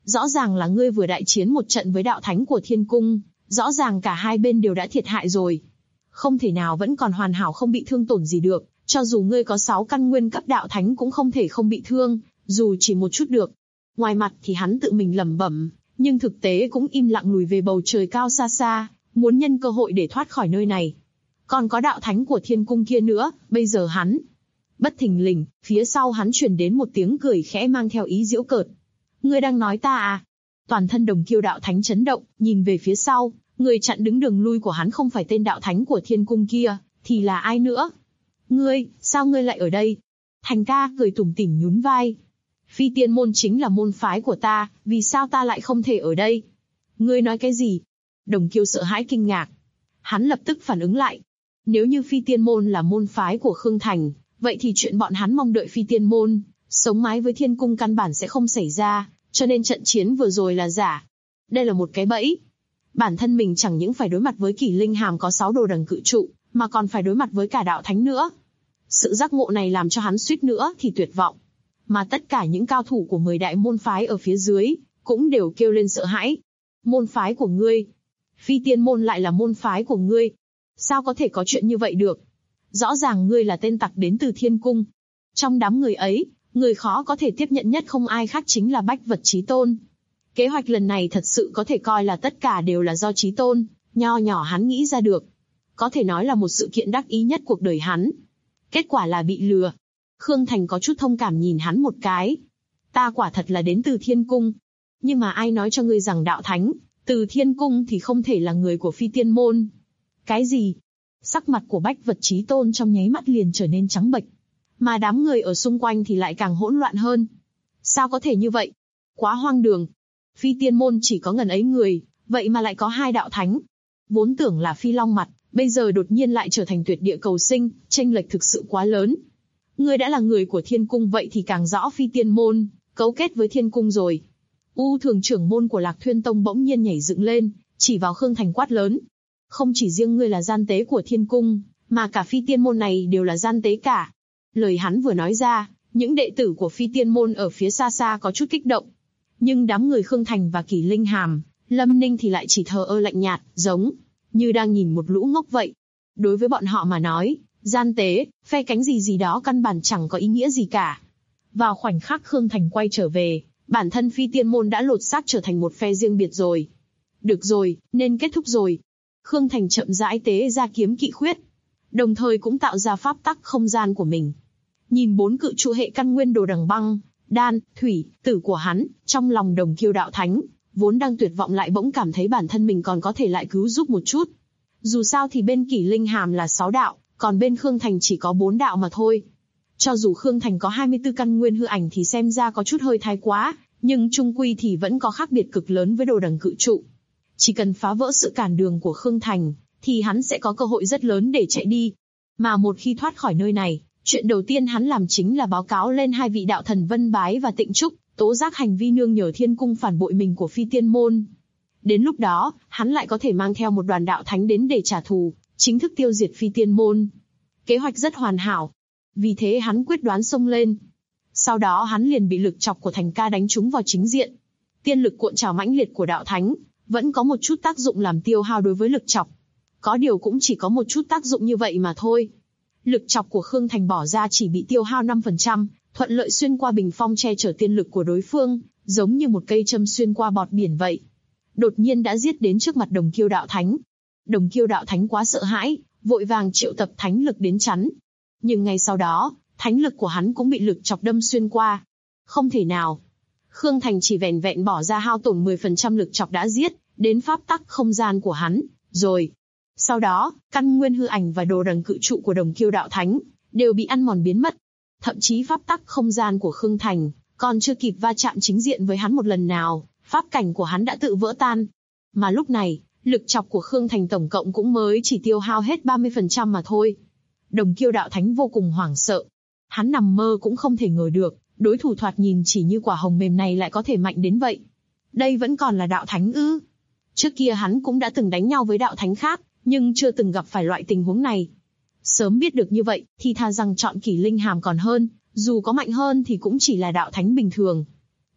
Rõ ràng là ngươi vừa đại chiến một trận với đạo thánh của thiên cung, rõ ràng cả hai bên đều đã thiệt hại rồi. Không thể nào vẫn còn hoàn hảo không bị thương tổn gì được, cho dù ngươi có 6 căn nguyên cấp đạo thánh cũng không thể không bị thương, dù chỉ một chút được. Ngoài mặt thì hắn tự mình lẩm bẩm, nhưng thực tế cũng im lặng lùi về bầu trời cao xa xa, muốn nhân cơ hội để thoát khỏi nơi này. Còn có đạo thánh của thiên cung kia nữa, bây giờ hắn. Bất thình lình, phía sau hắn truyền đến một tiếng cười khẽ mang theo ý giễu cợt. Ngươi đang nói ta à? Toàn thân Đồng Kiêu đạo thánh chấn động, nhìn về phía sau, người chặn đứng đường lui của hắn không phải tên đạo thánh của thiên cung kia, thì là ai nữa? Ngươi, sao ngươi lại ở đây? Thành ca cười tủm tỉm nhún vai. Phi tiên môn chính là môn phái của ta, vì sao ta lại không thể ở đây? Ngươi nói cái gì? Đồng Kiêu sợ hãi kinh ngạc. Hắn lập tức phản ứng lại. Nếu như phi tiên môn là môn phái của Khương Thành, vậy thì chuyện bọn hắn mong đợi phi tiên môn sống mái với thiên cung căn bản sẽ không xảy ra, cho nên trận chiến vừa rồi là giả. Đây là một cái bẫy. Bản thân mình chẳng những phải đối mặt với Kỷ Linh Hàm có 6 đồ đằng cự trụ, mà còn phải đối mặt với cả đạo thánh nữa. Sự giác ngộ này làm cho hắn suýt nữa thì tuyệt vọng. Mà tất cả những cao thủ của 10 đại môn phái ở phía dưới, cũng đều kêu lên sợ hãi. Môn phái của ngươi? Phi tiên môn lại là môn phái của ngươi? Sao có thể có chuyện như vậy được? Rõ ràng ngươi là tên tặc đến từ thiên cung. Trong đám người ấy, người khó có thể tiếp nhận nhất không ai khác chính là Bách Vật Chí Tôn. Kế hoạch lần này thật sự có thể coi là tất cả đều là do Chí Tôn, nho nhỏ hắn nghĩ ra được. Có thể nói là một sự kiện đắc ý nhất cuộc đời hắn. Kết quả là bị lừa. Khương Thành có chút thông cảm nhìn hắn một cái. Ta quả thật là đến từ thiên cung. Nhưng mà ai nói cho ngươi rằng đạo thánh, từ thiên cung thì không thể là người của phi tiên môn. Cái gì? Sắc mặt của Bách Vật Chí Tôn trong nháy mắt liền trở nên trắng bệch. Mà đám người ở xung quanh thì lại càng hỗn loạn hơn. Sao có thể như vậy? Quá hoang đường. Phi tiên môn chỉ có ngần ấy người, vậy mà lại có 2 đạo thánh. Vốn tưởng là phi long mặt, bây giờ đột nhiên lại trở thành tuyệt địa cầu sinh, chênh lệch thực sự quá lớn. Ngươi đã là người của thiên cung vậy thì càng rõ phi tiên môn cấu kết với thiên cung rồi. U Thường trưởng môn của Lạc Thuyên Tông bỗng nhiên nhảy dựng lên, chỉ vào Khương Thành quát lớn. Không chỉ riêng ngươi là gian tế của thiên cung, mà cả phi tiên môn này đều là gian tế cả. Lời hắn vừa nói ra, những đệ tử của phi tiên môn ở phía xa xa có chút kích động. Nhưng đám người Khương Thành và Kỷ Linh Hàm, Lâm Ninh thì lại chỉ thờ ơ lạnh nhạt, giống như đang nhìn một lũ ngốc vậy. Đối với bọn họ mà nói, gian tế, phe cánh gì đó căn bản chẳng có ý nghĩa gì cả. Vào khoảnh khắc Khương Thành quay trở về, bản thân phi tiên môn đã lột xác trở thành một phe riêng biệt rồi. Được rồi, nên kết thúc rồi. Khương Thành chậm rãi tế ra kiếm kỵ khuyết, đồng thời cũng tạo ra pháp tắc không gian của mình. Nhìn 4 cự trụ hệ căn nguyên đồ đằng băng, đan, thủy, tử của hắn, trong lòng Đồng Kiêu đạo thánh, vốn đang tuyệt vọng lại bỗng cảm thấy bản thân mình còn có thể lại cứu giúp một chút. Dù sao thì bên Kỷ Linh Hàm là 6 đạo, còn bên Khương Thành chỉ có 4 đạo mà thôi. Cho dù Khương Thành có 24 căn nguyên hư ảnh thì xem ra có chút hơi thái quá, nhưng chung quy thì vẫn có khác biệt cực lớn với đồ đằng cự trụ. Chỉ cần phá vỡ sự cản đường của Khương Thành, thì hắn sẽ có cơ hội rất lớn để chạy đi. Mà một khi thoát khỏi nơi này, chuyện đầu tiên hắn làm chính là báo cáo lên 2 vị đạo thần Vân Bái và Tịnh Trúc, tố giác hành vi nương nhờ thiên cung phản bội mình của phi tiên môn. Đến lúc đó, hắn lại có thể mang theo một đoàn đạo thánh đến để trả thù, chính thức tiêu diệt phi tiên môn. Kế hoạch rất hoàn hảo. Vì thế hắn quyết đoán xông lên. Sau đó hắn liền bị lực chọc của Thành ca đánh trúng vào chính diện. Tiên lực cuộn trào mãnh liệt của đạo thánh, vẫn có một chút tác dụng làm tiêu hao đối với lực chọc. Có điều cũng chỉ có một chút tác dụng như vậy mà thôi. Lực chọc của Khương Thành bỏ ra chỉ bị tiêu hao 5%, thuận lợi xuyên qua bình phong che chở tiên lực của đối phương, giống như một cây châm xuyên qua bọt biển vậy. Đột nhiên đã giết đến trước mặt Đồng Kiêu đạo thánh. Đồng Kiêu đạo thánh quá sợ hãi, vội vàng triệu tập thánh lực đến chắn. Nhưng ngay sau đó, thánh lực của hắn cũng bị lực chọc đâm xuyên qua. Không thể nào. Khương Thành chỉ vẻn vẹn bỏ ra hao tổn 10% lực chọc đã giết đến pháp tắc không gian của hắn, rồi. Sau đó, căn nguyên hư ảnh và đồ đằng cự trụ của Đồng Kiêu đạo thánh đều bị ăn mòn biến mất. Thậm chí pháp tắc không gian của Khương Thành còn chưa kịp va chạm chính diện với hắn một lần nào, pháp cảnh của hắn đã tự vỡ tan. Mà lúc này, lực chọc của Khương Thành tổng cộng cũng mới chỉ tiêu hao hết 30% mà thôi. Đồng Kiêu đạo thánh vô cùng hoảng sợ. Hắn nằm mơ cũng không thể ngờ được, đối thủ thoạt nhìn chỉ như quả hồng mềm này lại có thể mạnh đến vậy. Đây vẫn còn là đạo thánh ư? Trước kia hắn cũng đã từng đánh nhau với đạo thánh khác, nhưng chưa từng gặp phải loại tình huống này. Sớm biết được như vậy, thì thà rằng chọn Kỷ Linh Hàm còn hơn, dù có mạnh hơn thì cũng chỉ là đạo thánh bình thường.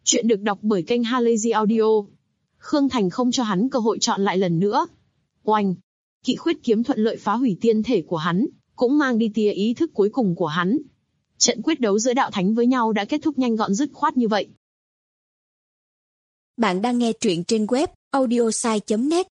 Chuyện được đọc bởi kênh Halazy Audio. Khương Thành không cho hắn cơ hội chọn lại lần nữa. Oanh! Kỵ khuyết kiếm thuận lợi phá hủy tiên thể của hắn, cũng mang đi tia ý thức cuối cùng của hắn. Trận quyết đấu giữa đạo thánh với nhau đã kết thúc nhanh gọn dứt khoát như vậy. Bạn đang nghe truyện trên web audiosai.net.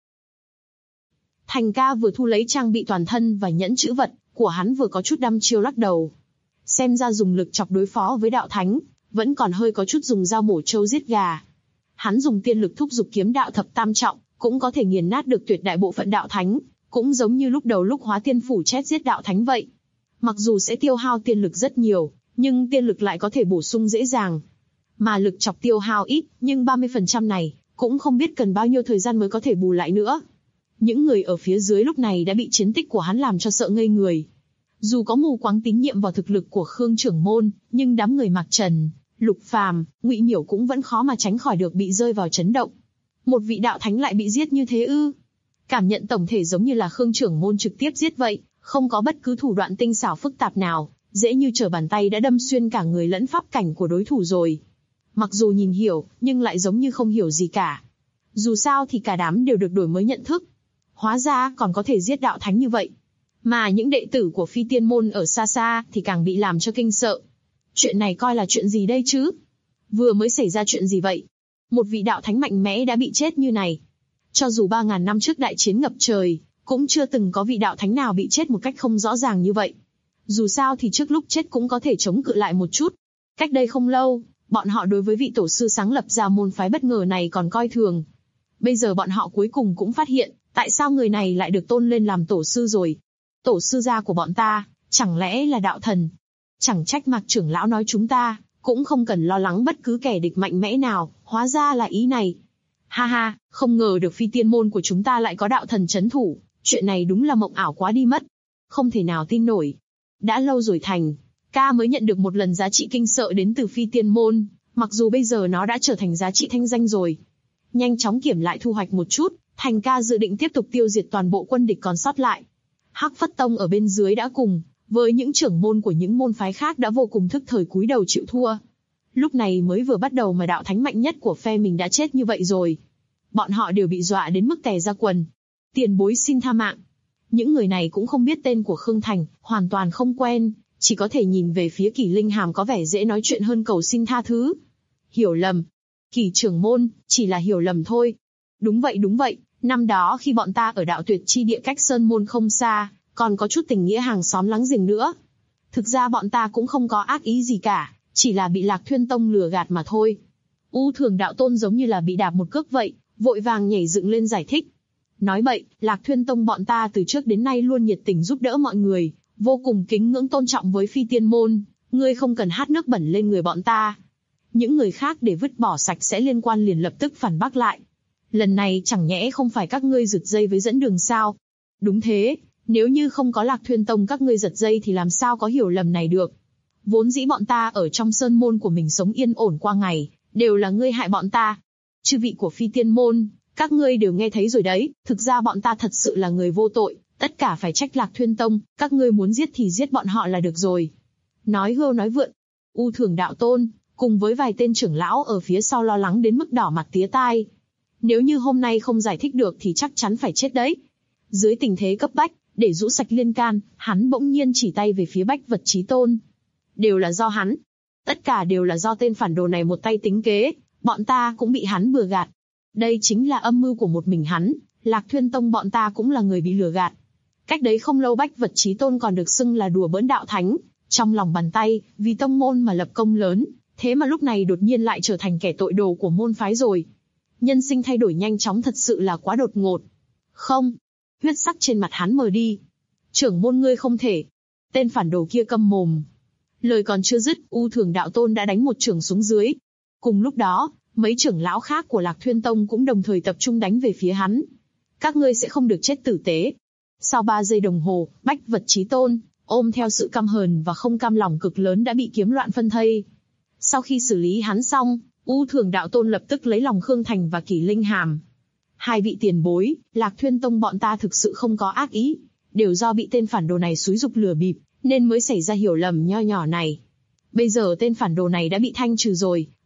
Thành ca vừa thu lấy trang bị toàn thân và nhẫn chữ vật của hắn, vừa có chút đăm chiêu lắc đầu. Xem ra dùng lực chọc đối phó với đạo thánh, vẫn còn hơi có chút dùng dao mổ trâu giết gà. Hắn dùng tiên lực thúc giục kiếm đạo thập tam trọng, cũng có thể nghiền nát được tuyệt đại bộ phận đạo thánh, cũng giống như lúc đầu lúc hóa tiên phủ chét giết đạo thánh vậy. Mặc dù sẽ tiêu hao tiên lực rất nhiều, nhưng tiên lực lại có thể bổ sung dễ dàng. Mà lực chọc tiêu hao ít, nhưng 30% này, cũng không biết cần bao nhiêu thời gian mới có thể bù lại nữa. Những người ở phía dưới lúc này đã bị chiến tích của hắn làm cho sợ ngây người. Dù có mù quáng tín nhiệm vào thực lực của Khương trưởng môn, nhưng đám người Mạc Trần, Lục Phàm, Ngụy Miểu cũng vẫn khó mà tránh khỏi được bị rơi vào chấn động. Một vị đạo thánh lại bị giết như thế ư? Cảm nhận tổng thể giống như là Khương trưởng môn trực tiếp giết vậy, không có bất cứ thủ đoạn tinh xảo phức tạp nào, dễ như trở bàn tay đã đâm xuyên cả người lẫn pháp cảnh của đối thủ rồi. Mặc dù nhìn hiểu, nhưng lại giống như không hiểu gì cả. Dù sao thì cả đám đều được đổi mới nhận thức. Hóa ra còn có thể giết đạo thánh như vậy. Mà những đệ tử của Phi Tiên môn ở xa xa thì càng bị làm cho kinh sợ. Chuyện này coi là chuyện gì đây chứ? Vừa mới xảy ra chuyện gì vậy? Một vị đạo thánh mạnh mẽ đã bị chết như này. Cho dù 3.000 năm trước đại chiến ngập trời, cũng chưa từng có vị đạo thánh nào bị chết một cách không rõ ràng như vậy. Dù sao thì trước lúc chết cũng có thể chống cự lại một chút. Cách đây không lâu, bọn họ đối với vị tổ sư sáng lập ra môn phái bất ngờ này còn coi thường. Bây giờ bọn họ cuối cùng cũng phát hiện, tại sao người này lại được tôn lên làm tổ sư rồi. Tổ sư gia của bọn ta, chẳng lẽ là đạo thần? Chẳng trách Mạc trưởng lão nói chúng ta cũng không cần lo lắng bất cứ kẻ địch mạnh mẽ nào, hóa ra là ý này. Ha ha, không ngờ được Phi Tiên môn của chúng ta lại có đạo thần trấn thủ, chuyện này đúng là mộng ảo quá đi mất. Không thể nào tin nổi. Đã lâu rồi Thành ca mới nhận được một lần giá trị kinh sợ đến từ Phi Tiên môn, mặc dù bây giờ nó đã trở thành giá trị thanh danh rồi. Nhanh chóng kiểm lại thu hoạch một chút, Thành ca dự định tiếp tục tiêu diệt toàn bộ quân địch còn sót lại. Hắc Phất Tông ở bên dưới đã cùng với những trưởng môn của những môn phái khác đã vô cùng thức thời cúi đầu chịu thua. Lúc này mới vừa bắt đầu mà đạo thánh mạnh nhất của phe mình đã chết như vậy rồi. Bọn họ đều bị dọa đến mức tè ra quần. Tiền bối xin tha mạng. Những người này cũng không biết tên của Khương Thành, hoàn toàn không quen, chỉ có thể nhìn về phía Kỷ Linh Hàm có vẻ dễ nói chuyện hơn cầu xin tha thứ. Hiểu lầm. Kỷ trưởng môn, chỉ là hiểu lầm thôi. Đúng vậy, năm đó khi bọn ta ở đạo tuyệt chi địa cách Sơn môn không xa, còn có chút tình nghĩa hàng xóm láng giềng nữa. Thực ra bọn ta cũng không có ác ý gì cả, chỉ là bị Lạc Thuyên Tông lừa gạt mà thôi. U Thường đạo tôn giống như là bị đạp một cước vậy, vội vàng nhảy dựng lên giải thích. Nói bậy, Lạc Thuyên Tông bọn ta từ trước đến nay luôn nhiệt tình giúp đỡ mọi người, vô cùng kính ngưỡng tôn trọng với Phi Tiên môn, ngươi không cần hát nước bẩn lên người bọn ta. Những người khác để vứt bỏ sạch sẽ liên quan liền lập tức phản bác lại. Lần này chẳng nhẽ không phải các ngươi giật dây với dẫn đường sao? Đúng thế, nếu như không có Lạc Thuyên Tông các ngươi giật dây thì làm sao có hiểu lầm này được. Vốn dĩ bọn ta ở trong sơn môn của mình sống yên ổn qua ngày, đều là ngươi hại bọn ta. Chư vị của Phi Tiên môn, các ngươi đều nghe thấy rồi đấy, thực ra bọn ta thật sự là người vô tội, tất cả phải trách Lạc Thuyên Tông, các ngươi muốn giết thì giết bọn họ là được rồi. Nói hưu nói vượn, U Thường đạo tôn, cùng với vài tên trưởng lão ở phía sau lo lắng đến mức đỏ mặt tía tai. Nếu như hôm nay không giải thích được thì chắc chắn phải chết đấy. Dưới tình thế cấp bách, để rũ sạch liên can, hắn bỗng nhiên chỉ tay về phía Bách Vật Chí Tôn. Đều là do hắn. Tất cả đều là do tên phản đồ này một tay tính kế, bọn ta cũng bị hắn lừa gạt. Đây chính là âm mưu của một mình hắn, Lạc Thuyên Tông bọn ta cũng là người bị lừa gạt. Cách đấy không lâu Bách Vật Chí Tôn còn được xưng là đùa bỡn đạo thánh, trong lòng bàn tay, vì tông môn mà lập công lớn, thế mà lúc này đột nhiên lại trở thành kẻ tội đồ của môn phái rồi. Nhân sinh thay đổi nhanh chóng thật sự là quá đột ngột. Không. Huyết sắc trên mặt hắn mờ đi. Trưởng môn ngươi không thể. Tên phản đồ kia câm mồm. Lời còn chưa dứt, U Thường đạo tôn đã đánh một chưởng xuống dưới. Cùng lúc đó, mấy trưởng lão khác của Lạc Thuyên Tông cũng đồng thời tập trung đánh về phía hắn. Các ngươi sẽ không được chết tử tế. Sau 3 giây đồng hồ, Bách Vật Chí Tôn, ôm theo sự căm hờn và không cam lòng cực lớn đã bị kiếm loạn phân thây. Sau khi xử lý hắn xong, U Thường đạo tôn lập tức lấy lòng Khương Thành và Kỷ Linh Hàm. Hai vị tiền bối, Lạc Thuyên Tông bọn ta thực sự không có ác ý, đều do bị tên phản đồ này xúi giục lừa bịp, nên mới xảy ra hiểu lầm nho nhỏ này. Bây giờ tên phản đồ này đã bị thanh trừ rồi,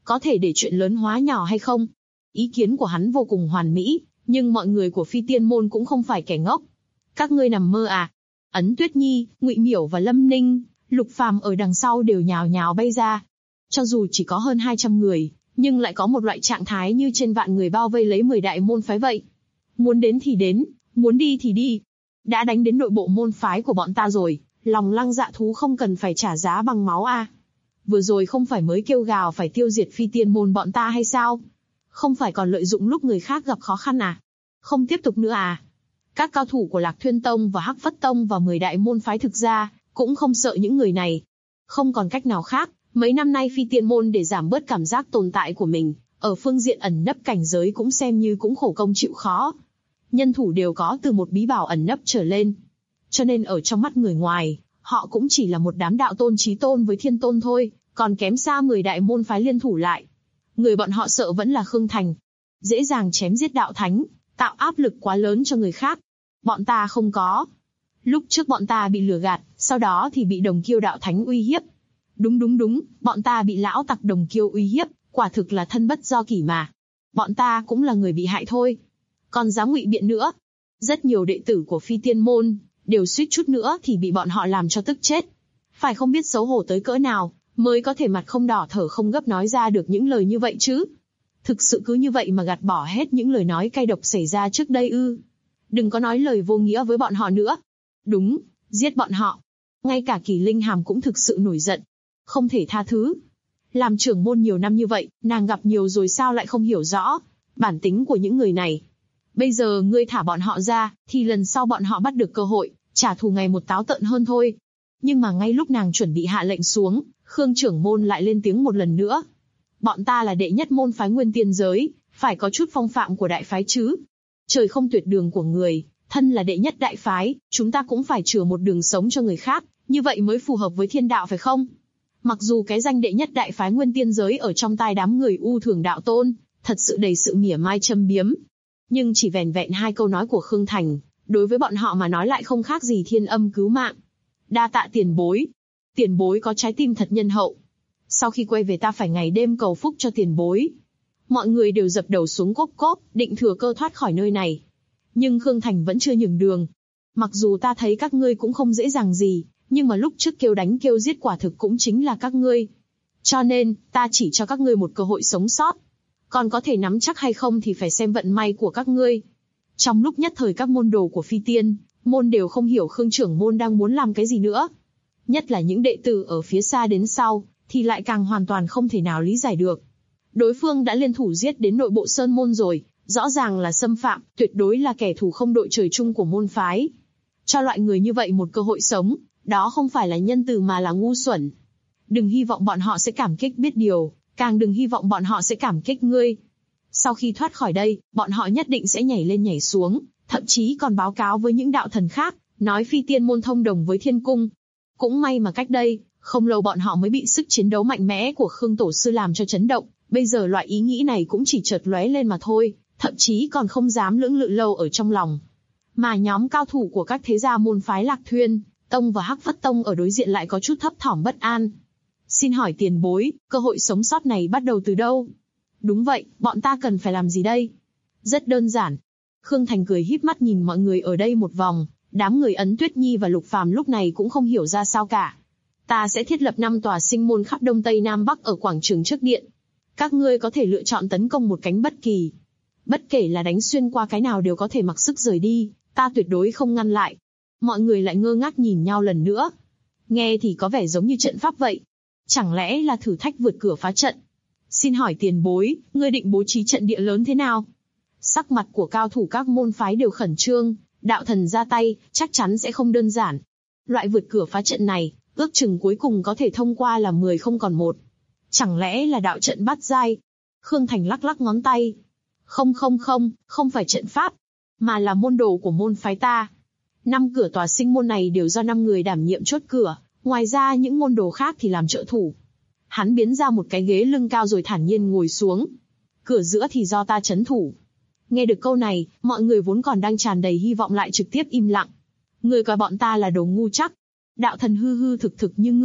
Có thể để chuyện lớn hóa nhỏ hay không? Ý kiến của hắn vô cùng hoàn mỹ, nhưng mọi người của Phi Tiên Môn cũng không phải kẻ ngốc. Các ngươi nằm mơ à? Ấn Tuyết Nhi, Ngụy Miểu và Lâm Ninh, Lục Phàm ở đằng sau đều nhào nhào bay ra. Cho dù chỉ có hơn 200 người, nhưng lại có một loại trạng thái như trên vạn người bao vây lấy 10 đại môn phái vậy. Muốn đến thì đến, muốn đi thì đi. Đã đánh đến nội bộ môn phái của bọn ta rồi, lòng lăng dạ thú không cần phải trả giá bằng máu à? Vừa rồi không phải mới kêu gào phải tiêu diệt Phi Tiên Môn bọn ta hay sao? Không phải còn lợi dụng lúc người khác gặp khó khăn à? Không tiếp tục nữa à? Các cao thủ của Lạc Thuyên Tông và Hắc Phất Tông và 10 đại môn phái thực ra cũng không sợ những người này. Không còn cách nào khác, mấy năm nay Phi Tiên Môn để giảm bớt cảm giác tồn tại của mình, ở phương diện ẩn nấp cảnh giới cũng xem như cũng khổ công chịu khó. Nhân thủ đều có từ một bí bảo ẩn nấp trở lên. Cho nên ở trong mắt người ngoài, họ cũng chỉ là một đám đạo tôn chí tôn với thiên tôn thôi, còn kém xa 10 đại môn phái liên thủ lại. Người bọn họ sợ vẫn là Khương Thành. Dễ dàng chém giết đạo thánh, tạo áp lực quá lớn cho người khác. Bọn ta không có. Lúc trước bọn ta bị lừa gạt, sau đó thì bị Đồng Kiêu đạo thánh uy hiếp. Đúng, bọn ta bị lão tặc Đồng Kiêu uy hiếp, quả thực là thân bất do kỷ mà. Bọn ta cũng là người bị hại thôi. Còn dám ngụy biện nữa. Rất nhiều đệ tử của Phi Tiên Môn đều suýt chút nữa thì bị bọn họ làm cho tức chết. Phải không biết xấu hổ tới cỡ nào, mới có thể mặt không đỏ thở không gấp nói ra được những lời như vậy chứ. Thực sự cứ như vậy mà gạt bỏ hết những lời nói cay độc xảy ra trước đây ư? Đừng có nói lời vô nghĩa với bọn họ nữa. Đúng, giết bọn họ. Ngay cả Kỳ Linh Hàm cũng thực sự nổi giận. Không thể tha thứ. Làm trưởng môn nhiều năm như vậy, nàng gặp nhiều rồi sao lại không hiểu rõ bản tính của những người này. Bây giờ ngươi thả bọn họ ra, thì lần sau bọn họ bắt được cơ hội, trả thù ngày một táo tợn hơn thôi. Nhưng mà ngay lúc nàng chuẩn bị hạ lệnh xuống, Khương trưởng môn lại lên tiếng một lần nữa. Bọn ta là đệ nhất môn phái nguyên tiên giới, phải có chút phong phạm của đại phái chứ. Trời không tuyệt đường của người, thân là đệ nhất đại phái, chúng ta cũng phải chừa một đường sống cho người khác, như vậy mới phù hợp với thiên đạo phải không? Mặc dù cái danh đệ nhất đại phái nguyên tiên giới ở trong tai đám người u thường đạo tôn, thật sự đầy sự mỉa mai châm biếm. Nhưng chỉ vẻn vẹn 2 câu nói của Khương Thành, đối với bọn họ mà nói lại không khác gì thiên âm cứu mạng. Đa tạ tiền bối. Tiền bối có trái tim thật nhân hậu. Sau khi quay về ta phải ngày đêm cầu phúc cho tiền bối. Mọi người đều dập đầu xuống cốp cốp, định thừa cơ thoát khỏi nơi này. Nhưng Khương Thành vẫn chưa nhường đường. Mặc dù ta thấy các ngươi cũng không dễ dàng gì, nhưng mà lúc trước kêu đánh kêu giết quả thực cũng chính là các ngươi. Cho nên, ta chỉ cho các ngươi một cơ hội sống sót. Còn có thể nắm chắc hay không thì phải xem vận may của các ngươi. Trong lúc nhất thời các môn đồ của Phi Tiên Môn đều không hiểu Khương trưởng môn đang muốn làm cái gì nữa. Nhất là những đệ tử ở phía xa đến sau, thì lại càng hoàn toàn không thể nào lý giải được. Đối phương đã liên thủ giết đến nội bộ Sơn Môn rồi, rõ ràng là xâm phạm, tuyệt đối là kẻ thù không đội trời chung của môn phái. Cho loại người như vậy một cơ hội sống, đó không phải là nhân từ mà là ngu xuẩn. Đừng hy vọng bọn họ sẽ cảm kích biết điều, càng đừng hy vọng bọn họ sẽ cảm kích ngươi. Sau khi thoát khỏi đây, bọn họ nhất định sẽ nhảy lên nhảy xuống, thậm chí còn báo cáo với những đạo thần khác, nói Phi Tiên Môn thông đồng với Thiên Cung. Cũng may mà cách đây, không lâu bọn họ mới bị sức chiến đấu mạnh mẽ của Khương Tổ Sư làm cho chấn động, bây giờ loại ý nghĩ này cũng chỉ chợt lóe lên mà thôi, thậm chí còn không dám lưỡng lự lâu ở trong lòng. Mà nhóm cao thủ của các thế gia môn phái Lạc Thuyên Tông và Hắc Phất Tông ở đối diện lại có chút thấp thỏm bất an. Xin hỏi tiền bối, cơ hội sống sót này bắt đầu từ đâu? Đúng vậy, bọn ta cần phải làm gì đây? Rất đơn giản. Khương Thành cười híp mắt nhìn mọi người ở đây một vòng, đám người Ấn Tuyết Nhi và Lục Phàm lúc này cũng không hiểu ra sao cả. Ta sẽ thiết lập 5 tòa sinh môn khắp Đông Tây Nam Bắc ở quảng trường trước điện. Các ngươi có thể lựa chọn tấn công một cánh bất kỳ. Bất kể là đánh xuyên qua cái nào đều có thể mặc sức rời đi, ta tuyệt đối không ngăn lại. Mọi người lại ngơ ngác nhìn nhau lần nữa. Nghe thì có vẻ giống như trận pháp vậy. Chẳng lẽ là thử thách vượt cửa phá trận? Xin hỏi tiền bối, ngươi định bố trí trận địa lớn thế nào? Sắc mặt của cao thủ các môn phái đều khẩn trương, đạo thần ra tay, chắc chắn sẽ không đơn giản. Loại vượt cửa phá trận này, ước chừng cuối cùng có thể thông qua là 10 không còn 1. Chẳng lẽ là đạo trận bát giai? Khương Thành lắc lắc ngón tay. Không phải trận pháp, mà là môn đồ của môn phái ta. 5 cửa tòa sinh môn này đều do 5 người đảm nhiệm chốt cửa, ngoài ra những môn đồ khác thì làm trợ thủ. Hắn biến ra một cái ghế lưng cao rồi thản nhiên ngồi xuống. Cửa giữa thì do ta trấn thủ. Nghe được câu này, mọi người vốn còn đang tràn đầy hy vọng lại trực tiếp im lặng. Ngươi coi bọn ta là đồ ngu chắc. Đạo thần hư hư thực thực như ngươi,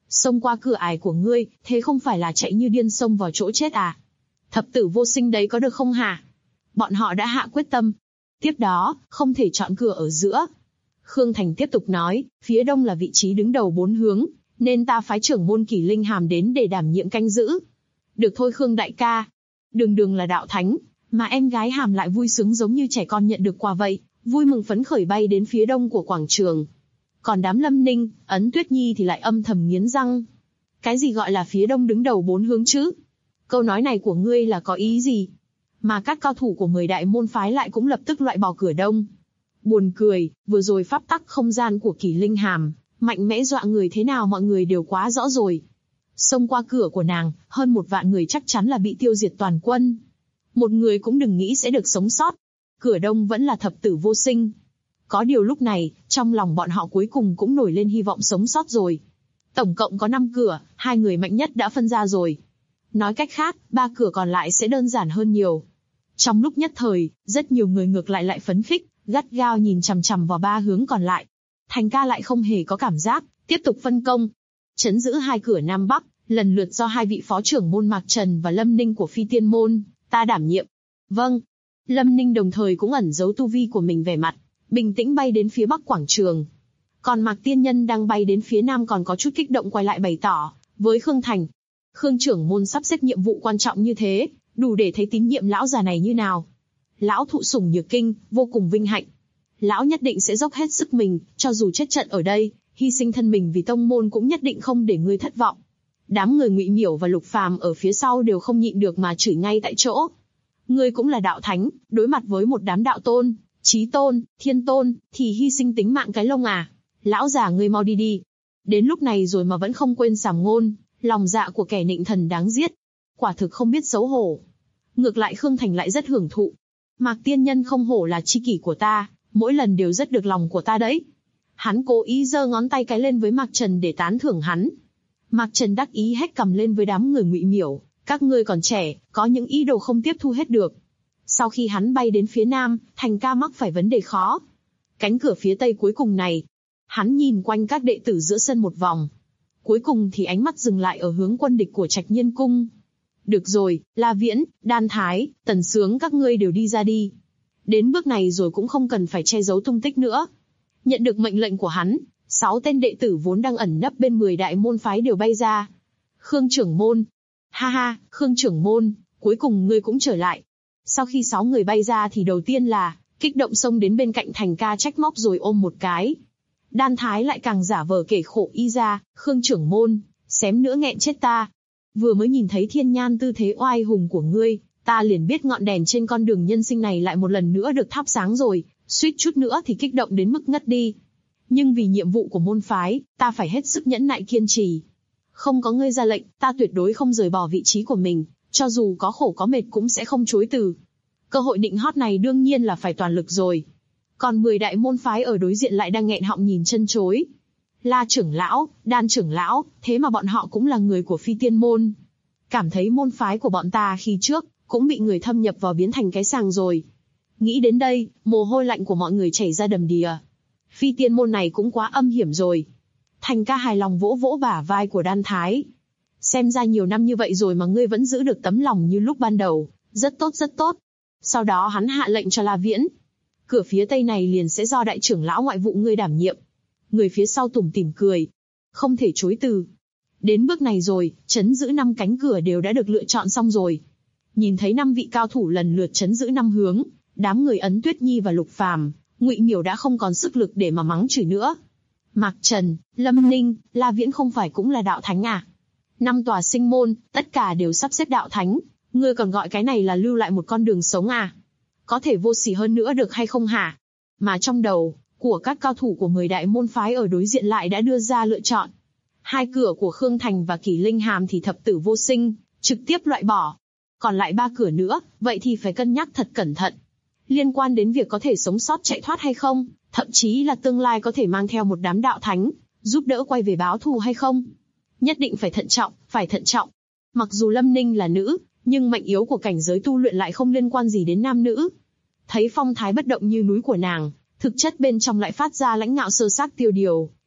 Xông qua cửa ải của ngươi, thế không phải là chạy như điên xông vào chỗ chết à? Thập tử vô sinh đấy có được không hả? Bọn họ đã hạ quyết tâm. Tiếp đó, không thể chọn cửa ở giữa. Khương Thành tiếp tục nói, phía đông là vị trí đứng đầu 4 hướng, nên ta phái trưởng môn Kỷ Linh Hàm đến để đảm nhiệm canh giữ. Được thôi Khương đại ca. Đường đường là đạo thánh, mà em gái Hàm lại vui sướng giống như trẻ con nhận được quà vậy, vui mừng phấn khởi bay đến phía đông của quảng trường. Còn đám Lâm Ninh, Ấn Tuyết Nhi thì lại âm thầm nghiến răng. Cái gì gọi là phía đông đứng đầu 4 hướng chứ? Câu nói này của ngươi là có ý gì? Mà các cao thủ của 10 đại môn phái lại cũng lập tức loại bỏ cửa đông. Buồn cười, vừa rồi pháp tắc không gian của Kỷ Linh Hàm, mạnh mẽ dọa người thế nào mọi người đều quá rõ rồi. Xông qua cửa của nàng, hơn 1 vạn người chắc chắn là bị tiêu diệt toàn quân. Một người cũng đừng nghĩ sẽ được sống sót. Cửa đông vẫn là thập tử vô sinh. Có điều lúc này, trong lòng bọn họ cuối cùng cũng nổi lên hy vọng sống sót rồi. Tổng cộng có 5 cửa, 2 người mạnh nhất đã phân ra rồi. Nói cách khác, 3 cửa còn lại sẽ đơn giản hơn nhiều. Trong lúc nhất thời, rất nhiều người ngược lại phấn khích, gắt gao nhìn chằm chằm vào 3 hướng còn lại. Thành ca lại không hề có cảm giác, tiếp tục phân công. Trấn giữ 2 cửa Nam Bắc, lần lượt do 2 vị phó trưởng môn Mạc Trần và Lâm Ninh của Phi Tiên Môn, ta đảm nhiệm. Vâng. Lâm Ninh đồng thời cũng ẩn giấu tu vi của mình vẻ mặt, bình tĩnh bay đến phía bắc quảng trường. Còn Mạc Tiên Nhân đang bay đến phía nam còn có chút kích động quay lại bày tỏ, với Khương Thành. Khương trưởng môn sắp xếp nhiệm vụ quan trọng như thế, đủ để thấy tín nhiệm lão già này như nào. Lão thụ sủng nhược kinh, vô cùng vinh hạnh. Lão nhất định sẽ dốc hết sức mình, cho dù chết trận ở đây, hy sinh thân mình vì tông môn cũng nhất định không để ngươi thất vọng. Đám người Ngụy Miểu và Lục Phàm ở phía sau đều không nhịn được mà chửi ngay tại chỗ. Ngươi cũng là đạo thánh, đối mặt với một đám đạo tôn, chí tôn, thiên tôn, thì hy sinh tính mạng cái lông à? Lão già ngươi mau đi đi. Đến lúc này rồi mà vẫn không quên sàm ngôn, lòng dạ của kẻ nịnh thần đáng giết. Quả thực không biết xấu hổ. Ngược lại Khương Thành lại rất hưởng thụ. Mạc Tiên Nhân không hổ là tri kỷ của ta, mỗi lần đều rất được lòng của ta đấy. Hắn cố ý giơ ngón tay cái lên với Mạc Trần để tán thưởng hắn. Mạc Trần đắc ý hét cầm lên với đám người Ngụy Miểu, các ngươi còn trẻ, có những ý đồ không tiếp thu hết được. Sau khi hắn bay đến phía nam, Thành ca mắc phải vấn đề khó. Cánh cửa phía tây cuối cùng này, hắn nhìn quanh các đệ tử giữa sân một vòng. Cuối cùng thì ánh mắt dừng lại ở hướng quân địch của Trạch Nhiên Cung. Được rồi, La Viễn, Đan Thái, Tần Sướng các ngươi đều đi ra đi. Đến bước này rồi cũng không cần phải che giấu tung tích nữa. Nhận được mệnh lệnh của hắn, 6 tên đệ tử vốn đang ẩn nấp bên 10 đại môn phái đều bay ra. Khương trưởng môn. Ha ha, Khương trưởng môn, cuối cùng ngươi cũng trở lại. Sau khi 6 người bay ra thì đầu tiên là kích động xông đến bên cạnh Thành ca trách móc rồi ôm một cái. Đan Thái lại càng giả vờ kể khổ y ra, Khương trưởng môn, xém nữa nghẹn chết ta. Vừa mới nhìn thấy thiên nhan tư thế oai hùng của ngươi, ta liền biết ngọn đèn trên con đường nhân sinh này lại một lần nữa được thắp sáng rồi, suýt chút nữa thì kích động đến mức ngất đi. Nhưng vì nhiệm vụ của môn phái, ta phải hết sức nhẫn nại kiên trì. Không có ngươi ra lệnh, ta tuyệt đối không rời bỏ vị trí của mình, cho dù có khổ có mệt cũng sẽ không chối từ. Cơ hội nịnh hót này đương nhiên là phải toàn lực rồi. Còn 10 đại môn phái ở đối diện lại đang nghẹn họng nhìn chân chối. La trưởng lão, Đan trưởng lão, thế mà bọn họ cũng là người của Phi Tiên môn. Cảm thấy môn phái của bọn ta khi trước, cũng bị người thâm nhập vào biến thành cái sàng rồi. Nghĩ đến đây, mồ hôi lạnh của mọi người chảy ra đầm đìa. Phi Tiên môn này cũng quá âm hiểm rồi. Thành ca hài lòng vỗ vỗ bả vai của Đan Thái. Xem ra nhiều năm như vậy rồi mà ngươi vẫn giữ được tấm lòng như lúc ban đầu, rất tốt rất tốt. Sau đó hắn hạ lệnh cho La Viễn. Cửa phía tây này liền sẽ do đại trưởng lão ngoại vụ ngươi đảm nhiệm. Người phía sau tủm tỉm cười. Không thể chối từ. Đến bước này rồi, trấn giữ 5 cánh cửa đều đã được lựa chọn xong rồi. Nhìn thấy 5 vị cao thủ lần lượt trấn giữ 5 hướng, đám người Ấn Tuyết Nhi và Lục Phàm, Ngụy Miểu đã không còn sức lực để mà mắng chửi nữa. Mạc Trần, Lâm Ninh, La Viễn không phải cũng là đạo thánh à? 5 tòa sinh môn, tất cả đều sắp xếp đạo thánh, ngươi còn gọi cái này là lưu lại một con đường sống à? Có thể vô sỉ hơn nữa được hay không hả? Mà trong đầu của các cao thủ của 10 đại môn phái ở đối diện lại đã đưa ra lựa chọn. 2 cửa của Khương Thành và Kỷ Linh Hàm thì thập tử vô sinh, trực tiếp loại bỏ. Còn lại 3 cửa nữa, vậy thì phải cân nhắc thật cẩn thận. Liên quan đến việc có thể sống sót chạy thoát hay không, thậm chí là tương lai có thể mang theo một đám đạo thánh, giúp đỡ quay về báo thù hay không. Nhất định phải thận trọng, phải thận trọng. Mặc dù Lâm Ninh là nữ, nhưng mạnh yếu của cảnh giới tu luyện lại không liên quan gì đến nam nữ. Thấy phong thái bất động như núi của nàng, thực chất bên trong lại phát ra lãnh ngạo sơ xác tiêu điều,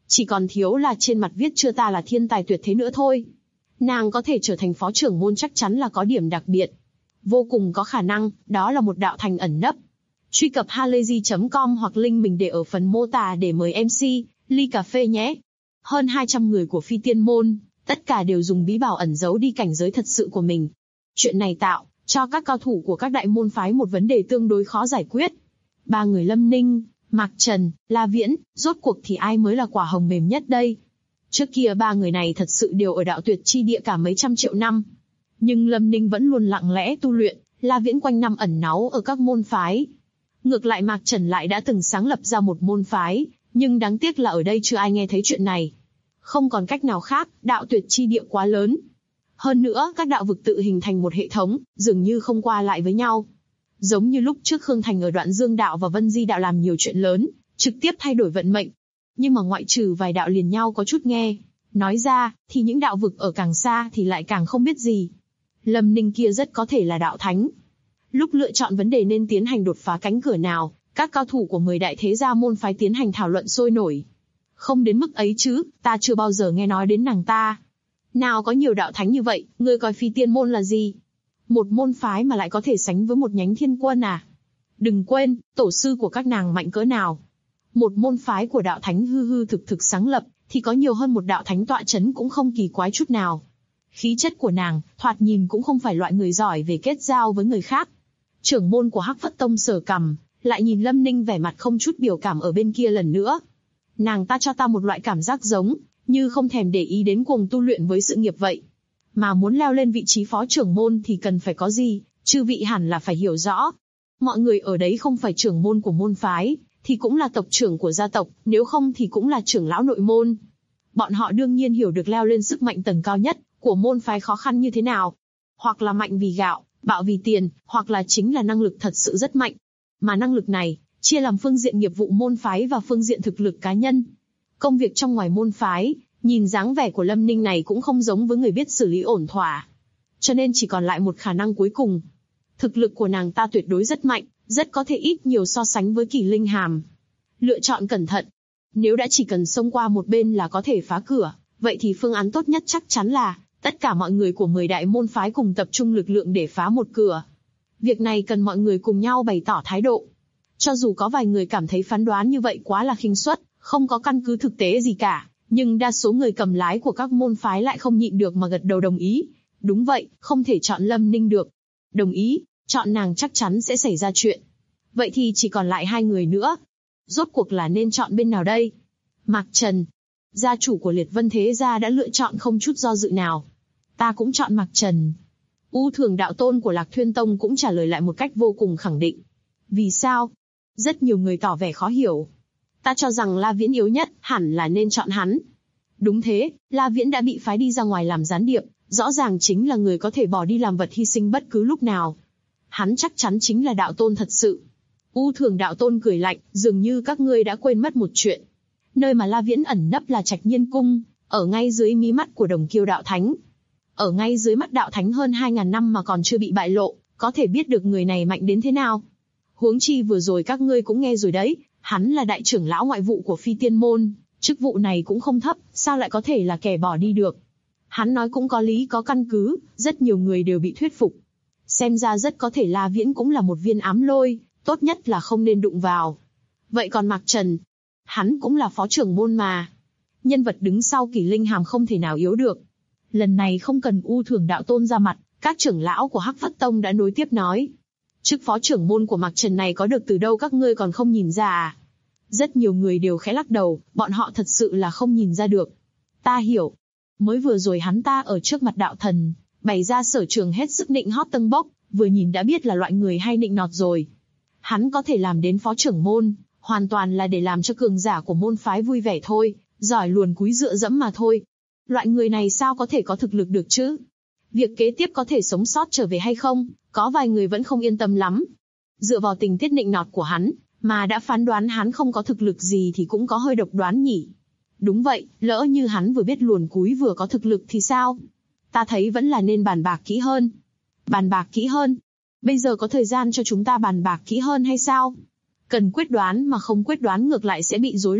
Chỉ còn thiếu là trên mặt viết chưa ta là thiên tài tuyệt thế nữa thôi. Nàng có thể trở thành phó trưởng môn chắc chắn là có điểm đặc biệt. Vô cùng có khả năng, đó là một đạo thành ẩn nấp. Truy cập halayzi.com hoặc link mình để ở phần mô tả để mời MC, ly cà phê nhé. Hơn 200 người của Phi Tiên Môn, tất cả đều dùng bí bảo ẩn giấu đi cảnh giới thật sự của mình. Chuyện này tạo cho các cao thủ của các đại môn phái một vấn đề tương đối khó giải quyết. Ba người Lâm Ninh, Mạc Trần, La Viễn, rốt cuộc thì ai mới là quả hồng mềm nhất đây? Trước kia ba người này thật sự đều ở đạo tuyệt chi địa cả mấy trăm triệu năm. Nhưng Lâm Ninh vẫn luôn lặng lẽ tu luyện, La Viễn quanh năm ẩn náu ở các môn phái. Ngược lại Mạc Trần lại đã từng sáng lập ra một môn phái, nhưng đáng tiếc là ở đây chưa ai nghe thấy chuyện này. Không còn cách nào khác, đạo tuyệt chi địa quá lớn. Hơn nữa, các đạo vực tự hình thành một hệ thống, dường như không qua lại với nhau. Giống như lúc trước Khương Thành ở Đoạn Dương đạo và Vân Di đạo làm nhiều chuyện lớn, trực tiếp thay đổi vận mệnh. Nhưng mà ngoại trừ vài đạo liền nhau có chút nghe nói ra, thì những đạo vực ở càng xa thì lại càng không biết gì. Lâm Ninh kia rất có thể là đạo thánh. Lúc lựa chọn vấn đề nên tiến hành đột phá cánh cửa nào, các cao thủ của 10 đại thế gia môn phái tiến hành thảo luận sôi nổi. Không đến mức ấy chứ, ta chưa bao giờ nghe nói đến nàng ta. Nào có nhiều đạo thánh như vậy, ngươi coi Phi Tiên Môn là gì? Một môn phái mà lại có thể sánh với một nhánh thiên quân à? Đừng quên, tổ sư của các nàng mạnh cỡ nào. Một môn phái của đạo thánh hư hư thực thực sáng lập, thì có nhiều hơn một đạo thánh tọa chấn cũng không kỳ quái chút nào. Khí chất của nàng, thoạt nhìn cũng không phải loại người giỏi về kết giao với người khác. Trưởng môn của Hắc Phất Tông sờ cằm, lại nhìn Lâm Ninh vẻ mặt không chút biểu cảm ở bên kia lần nữa. Nàng ta cho ta một loại cảm giác giống như không thèm để ý đến cuồng tu luyện với sự nghiệp vậy. Mà muốn leo lên vị trí phó trưởng môn thì cần phải có gì, chư vị hẳn là phải hiểu rõ. Mọi người ở đấy không phải trưởng môn của môn phái, thì cũng là tộc trưởng của gia tộc, nếu không thì cũng là trưởng lão nội môn. Bọn họ đương nhiên hiểu được leo lên sức mạnh tầng cao nhất của môn phái khó khăn như thế nào. Hoặc là mạnh vì gạo, bạo vì tiền, hoặc là chính là năng lực thật sự rất mạnh. Mà năng lực này, chia làm phương diện nghiệp vụ môn phái và phương diện thực lực cá nhân. Công việc trong ngoài môn phái, nhìn dáng vẻ của Lâm Ninh này cũng không giống với người biết xử lý ổn thỏa. Cho nên chỉ còn lại một khả năng cuối cùng. Thực lực của nàng ta tuyệt đối rất mạnh, rất có thể ít nhiều so sánh với Kỷ Linh Hàm. Lựa chọn cẩn thận. Nếu đã chỉ cần xông qua một bên là có thể phá cửa, vậy thì phương án tốt nhất chắc chắn là tất cả mọi người của 10 đại môn phái cùng tập trung lực lượng để phá một cửa. Việc này cần mọi người cùng nhau bày tỏ thái độ. Cho dù có vài người cảm thấy phán đoán như vậy quá là khinh suất, không có căn cứ thực tế gì cả, nhưng đa số người cầm lái của các môn phái lại không nhịn được mà gật đầu đồng ý. Đúng vậy, không thể chọn Lâm Ninh được. Đồng ý, chọn nàng chắc chắn sẽ xảy ra chuyện. Vậy thì chỉ còn lại 2 người nữa. Rốt cuộc là nên chọn bên nào đây? Mạc Trần, gia chủ của Liệt Vân Thế Gia đã lựa chọn không chút do dự nào. Ta cũng chọn Mạc Trần. U Thường đạo tôn của Lạc Thuyên Tông cũng trả lời lại một cách vô cùng khẳng định. Vì sao? Rất nhiều người tỏ vẻ khó hiểu. Ta cho rằng La Viễn yếu nhất, hẳn là nên chọn hắn. Đúng thế, La Viễn đã bị phái đi ra ngoài làm gián điệp, rõ ràng chính là người có thể bỏ đi làm vật hy sinh bất cứ lúc nào. Hắn chắc chắn chính là đạo tôn thật sự. U Thường đạo tôn cười lạnh, dường như các ngươi đã quên mất một chuyện. Nơi mà La Viễn ẩn nấp là Trạch Nhiên Cung, ở ngay dưới mí mắt của Đồng Kiêu đạo thánh. Ở ngay dưới mắt đạo thánh hơn 2.000 năm mà còn chưa bị bại lộ, có thể biết được người này mạnh đến thế nào. Huống chi vừa rồi các ngươi cũng nghe rồi đấy, hắn là đại trưởng lão ngoại vụ của Phi Tiên Môn, chức vụ này cũng không thấp, sao lại có thể là kẻ bỏ đi được. Hắn nói cũng có lý có căn cứ, rất nhiều người đều bị thuyết phục. Xem ra rất có thể La Viễn cũng là một viên ám lôi, tốt nhất là không nên đụng vào. Vậy còn Mạc Trần? Hắn cũng là phó trưởng môn mà. Nhân vật đứng sau Kỷ Linh Hàm không thể nào yếu được. Lần này không cần U Thường đạo tôn ra mặt, các trưởng lão của Hắc Phất Tông đã nối tiếp nói. Chức phó trưởng môn của Mạc Trần này có được từ đâu các ngươi còn không nhìn ra à? Rất nhiều người đều khẽ lắc đầu, bọn họ thật sự là không nhìn ra được. Ta hiểu. Mới vừa rồi hắn ta ở trước mặt đạo thần, bày ra sở trường hết sức nịnh hót tâng bốc, vừa nhìn đã biết là loại người hay nịnh nọt rồi. Hắn có thể làm đến phó trưởng môn, hoàn toàn là để làm cho cường giả của môn phái vui vẻ thôi, giỏi luồn cúi dựa dẫm mà thôi. Loại người này sao có thể có thực lực được chứ? Việc kế tiếp có thể sống sót trở về hay không, có vài người vẫn không yên tâm lắm. Dựa vào tình tiết nịnh nọt của hắn, mà đã phán đoán hắn không có thực lực gì thì cũng có hơi độc đoán nhỉ. Đúng vậy, lỡ như hắn vừa biết luồn cúi vừa có thực lực thì sao? Ta thấy vẫn là nên bàn bạc kỹ hơn. Bàn bạc kỹ hơn? Bây giờ có thời gian cho chúng ta bàn bạc kỹ hơn hay sao? Cần quyết đoán mà không quyết đoán ngược lại sẽ bị rối loạn,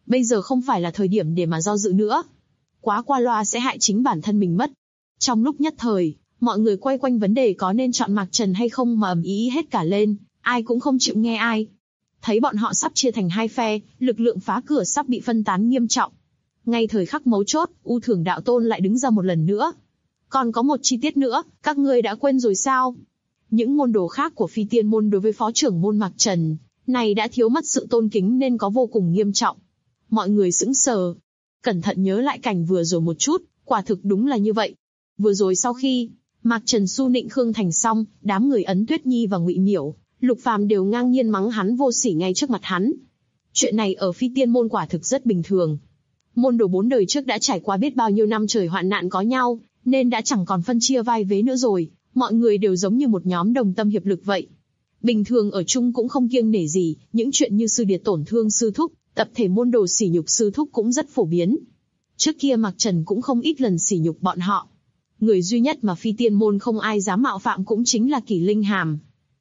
Bây giờ không phải là thời điểm để mà do dự nữa. Quá qua loa sẽ hại chính bản thân mình mất. Trong lúc nhất thời, mọi người quay quanh vấn đề có nên chọn Mạc Trần hay không mà ầm ĩ hết cả lên, ai cũng không chịu nghe ai. Thấy bọn họ sắp chia thành hai phe, lực lượng phá cửa sắp bị phân tán nghiêm trọng. Ngay thời khắc mấu chốt, U Thường Đạo Tôn lại đứng ra một lần nữa. Còn có một chi tiết nữa, các ngươi đã quên rồi sao? Những môn đồ khác của Phi Tiên môn đối với phó trưởng môn Mạc Trần này đã thiếu mất sự tôn kính nên có vô cùng nghiêm trọng. Mọi người sững sờ, cẩn thận nhớ lại cảnh vừa rồi một chút, quả thực đúng là như vậy. Vừa rồi sau khi Mạc Trần su nịnh Khương Thành xong, đám người Ấn Tuyết Nhi và Ngụy Miểu, Lục Phàm đều ngang nhiên mắng hắn vô sỉ ngay trước mặt hắn. Chuyện này ở Phi Tiên môn quả thực rất bình thường. Môn đồ 4 đời trước đã trải qua biết bao nhiêu năm trời hoạn nạn có nhau, nên đã chẳng còn phân chia vai vế nữa rồi, mọi người đều giống như một nhóm đồng tâm hiệp lực vậy. Bình thường ở chung cũng không kiêng nể gì, những chuyện như sư điệt tổn thương sư thúc, tập thể môn đồ sỉ nhục sư thúc cũng rất phổ biến. Trước kia Mạc Trần cũng không ít lần sỉ nhục bọn họ. Người duy nhất mà Phi Tiên môn không ai dám mạo phạm cũng chính là Kỷ Linh Hàm.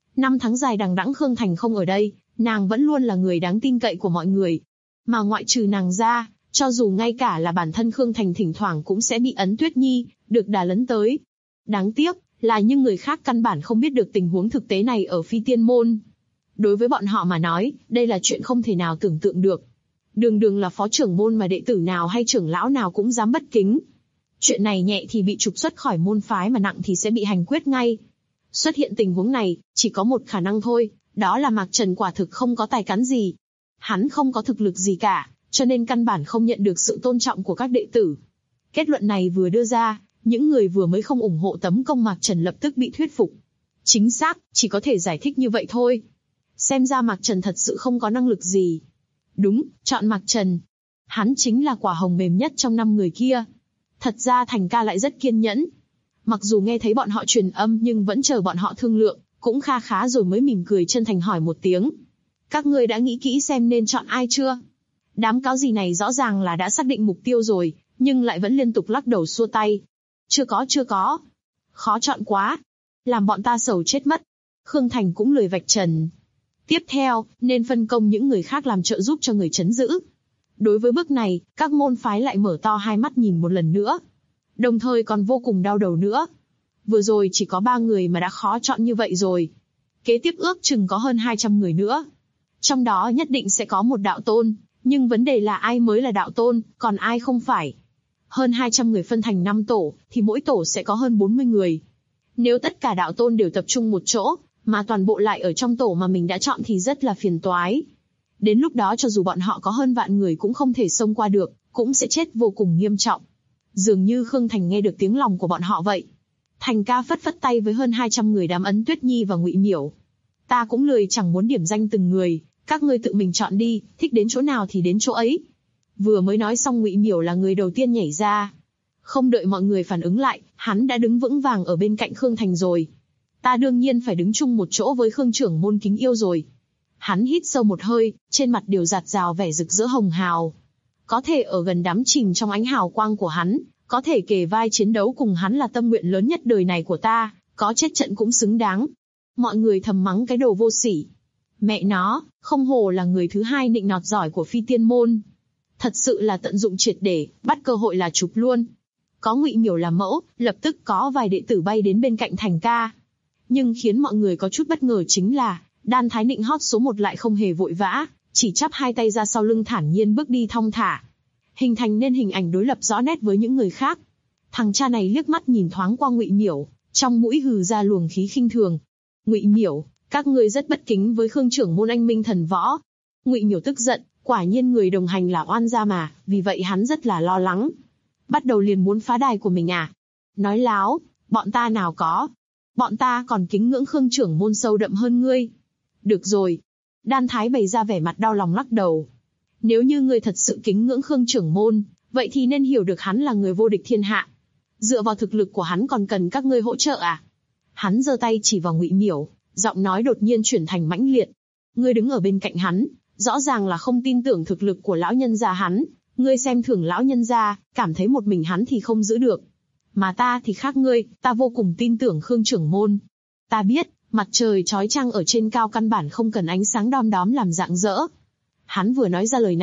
5 tháng dài đằng đẵng Khương Thành không ở đây, nàng vẫn luôn là người đáng tin cậy của mọi người. Mà ngoại trừ nàng ra, cho dù ngay cả là bản thân Khương Thành thỉnh thoảng cũng sẽ bị Ấn Tuyết Nhi được đà lấn tới. Đáng tiếc là những người khác căn bản không biết được tình huống thực tế này ở Phi Tiên môn. Đối với bọn họ mà nói, đây là chuyện không thể nào tưởng tượng được. Đường đường là phó trưởng môn mà đệ tử nào hay trưởng lão nào cũng dám bất kính. Chuyện này nhẹ thì bị trục xuất khỏi môn phái mà nặng thì sẽ bị hành quyết ngay. Xuất hiện tình huống này, chỉ có một khả năng thôi, đó là Mạc Trần quả thực không có tài cán gì. Hắn không có thực lực gì cả, cho nên căn bản không nhận được sự tôn trọng của các đệ tử. Kết luận này vừa đưa ra, những người vừa mới không ủng hộ tấn công Mạc Trần lập tức bị thuyết phục. Chính xác, chỉ có thể giải thích như vậy thôi. Xem ra Mạc Trần thật sự không có năng lực gì. Đúng, chọn Mạc Trần. Hắn chính là quả hồng mềm nhất trong 5 người kia. Thật ra Thành ca lại rất kiên nhẫn. Mặc dù nghe thấy bọn họ truyền âm nhưng vẫn chờ bọn họ thương lượng, cũng kha khá rồi mới mỉm cười chân thành hỏi một tiếng. Các ngươi đã nghĩ kỹ xem nên chọn ai chưa? Đám cáo gì này rõ ràng là đã xác định mục tiêu rồi, nhưng lại vẫn liên tục lắc đầu xua tay. Chưa có. Khó chọn quá. Làm bọn ta sầu chết mất. Khương Thành cũng lười vạch trần. Tiếp theo, nên phân công những người khác làm trợ giúp cho người trấn giữ. Đối với bước này, các môn phái lại mở to hai mắt nhìn một lần nữa. Đồng thời còn vô cùng đau đầu nữa. Vừa rồi chỉ có 3 người mà đã khó chọn như vậy rồi. Kế tiếp ước chừng có hơn 200 người nữa. Trong đó nhất định sẽ có một đạo tôn, nhưng vấn đề là ai mới là đạo tôn, còn ai không phải. Hơn 200 người phân thành 5 tổ, thì mỗi tổ sẽ có hơn 40 người. Nếu tất cả đạo tôn đều tập trung một chỗ, mà toàn bộ lại ở trong tổ mà mình đã chọn thì rất là phiền toái. Đến lúc đó cho dù bọn họ có hơn vạn người cũng không thể xông qua được, cũng sẽ chết vô cùng nghiêm trọng. Dường như Khương Thành nghe được tiếng lòng của bọn họ vậy. Thành ca phất phất tay với hơn 200 người đám Ấn Tuyết Nhi và Ngụy Miểu. Ta cũng lười chẳng muốn điểm danh từng người, các ngươi tự mình chọn đi, thích đến chỗ nào thì đến chỗ ấy. Vừa mới nói xong Ngụy Miểu là người đầu tiên nhảy ra. Không đợi mọi người phản ứng lại, hắn đã đứng vững vàng ở bên cạnh Khương Thành rồi. Ta đương nhiên phải đứng chung một chỗ với Khương trưởng môn kính yêu rồi. Hắn hít sâu một hơi, trên mặt đều rạt rào vẻ rực rỡ hồng hào. Có thể ở gần đắm chìm trong ánh hào quang của hắn, có thể kề vai chiến đấu cùng hắn là tâm nguyện lớn nhất đời này của ta, có chết trận cũng xứng đáng. Mọi người thầm mắng cái đồ vô sỉ. Mẹ nó, không hổ là người thứ hai nịnh nọt giỏi của Phi Tiên môn. Thật sự là tận dụng triệt để, bắt cơ hội là chụp luôn. Có Ngụy Miểu làm mẫu, lập tức có vài đệ tử bay đến bên cạnh Thành ca. Nhưng khiến mọi người có chút bất ngờ chính là, Đan Thái nịnh hót số 1 lại không hề vội vã, chỉ chắp hai tay ra sau lưng thản nhiên bước đi thong thả. Hình thành nên hình ảnh đối lập rõ nét với những người khác. Thằng cha này liếc mắt nhìn thoáng qua Ngụy Miểu, trong mũi hừ ra luồng khí khinh thường. Ngụy Miểu, các ngươi rất bất kính với Khương trưởng môn anh minh thần võ. Ngụy Miểu tức giận, quả nhiên người đồng hành là oan gia mà, vì vậy hắn rất là lo lắng. Bắt đầu liền muốn phá đài của mình à? Nói láo, bọn ta nào có. Bọn ta còn kính ngưỡng Khương trưởng môn sâu đậm hơn ngươi. Được rồi. Đan Thái bày ra vẻ mặt đau lòng lắc đầu. Nếu như ngươi thật sự kính ngưỡng Khương trưởng môn, vậy thì nên hiểu được hắn là người vô địch thiên hạ. Dựa vào thực lực của hắn còn cần các ngươi hỗ trợ à? Hắn giơ tay chỉ vào Ngụy Miểu, giọng nói đột nhiên chuyển thành mãnh liệt. Ngươi đứng ở bên cạnh hắn, rõ ràng là không tin tưởng thực lực của lão nhân gia hắn. Ngươi xem thường lão nhân gia, cảm thấy một mình hắn thì không giữ được. Mà ta thì khác ngươi, ta vô cùng tin tưởng Khương trưởng môn. Ta biết, mặt trời chói chang ở trên cao căn bản không cần ánh sáng đom đóm làm rạng rỡ. Hắn vừa nói ra lời này,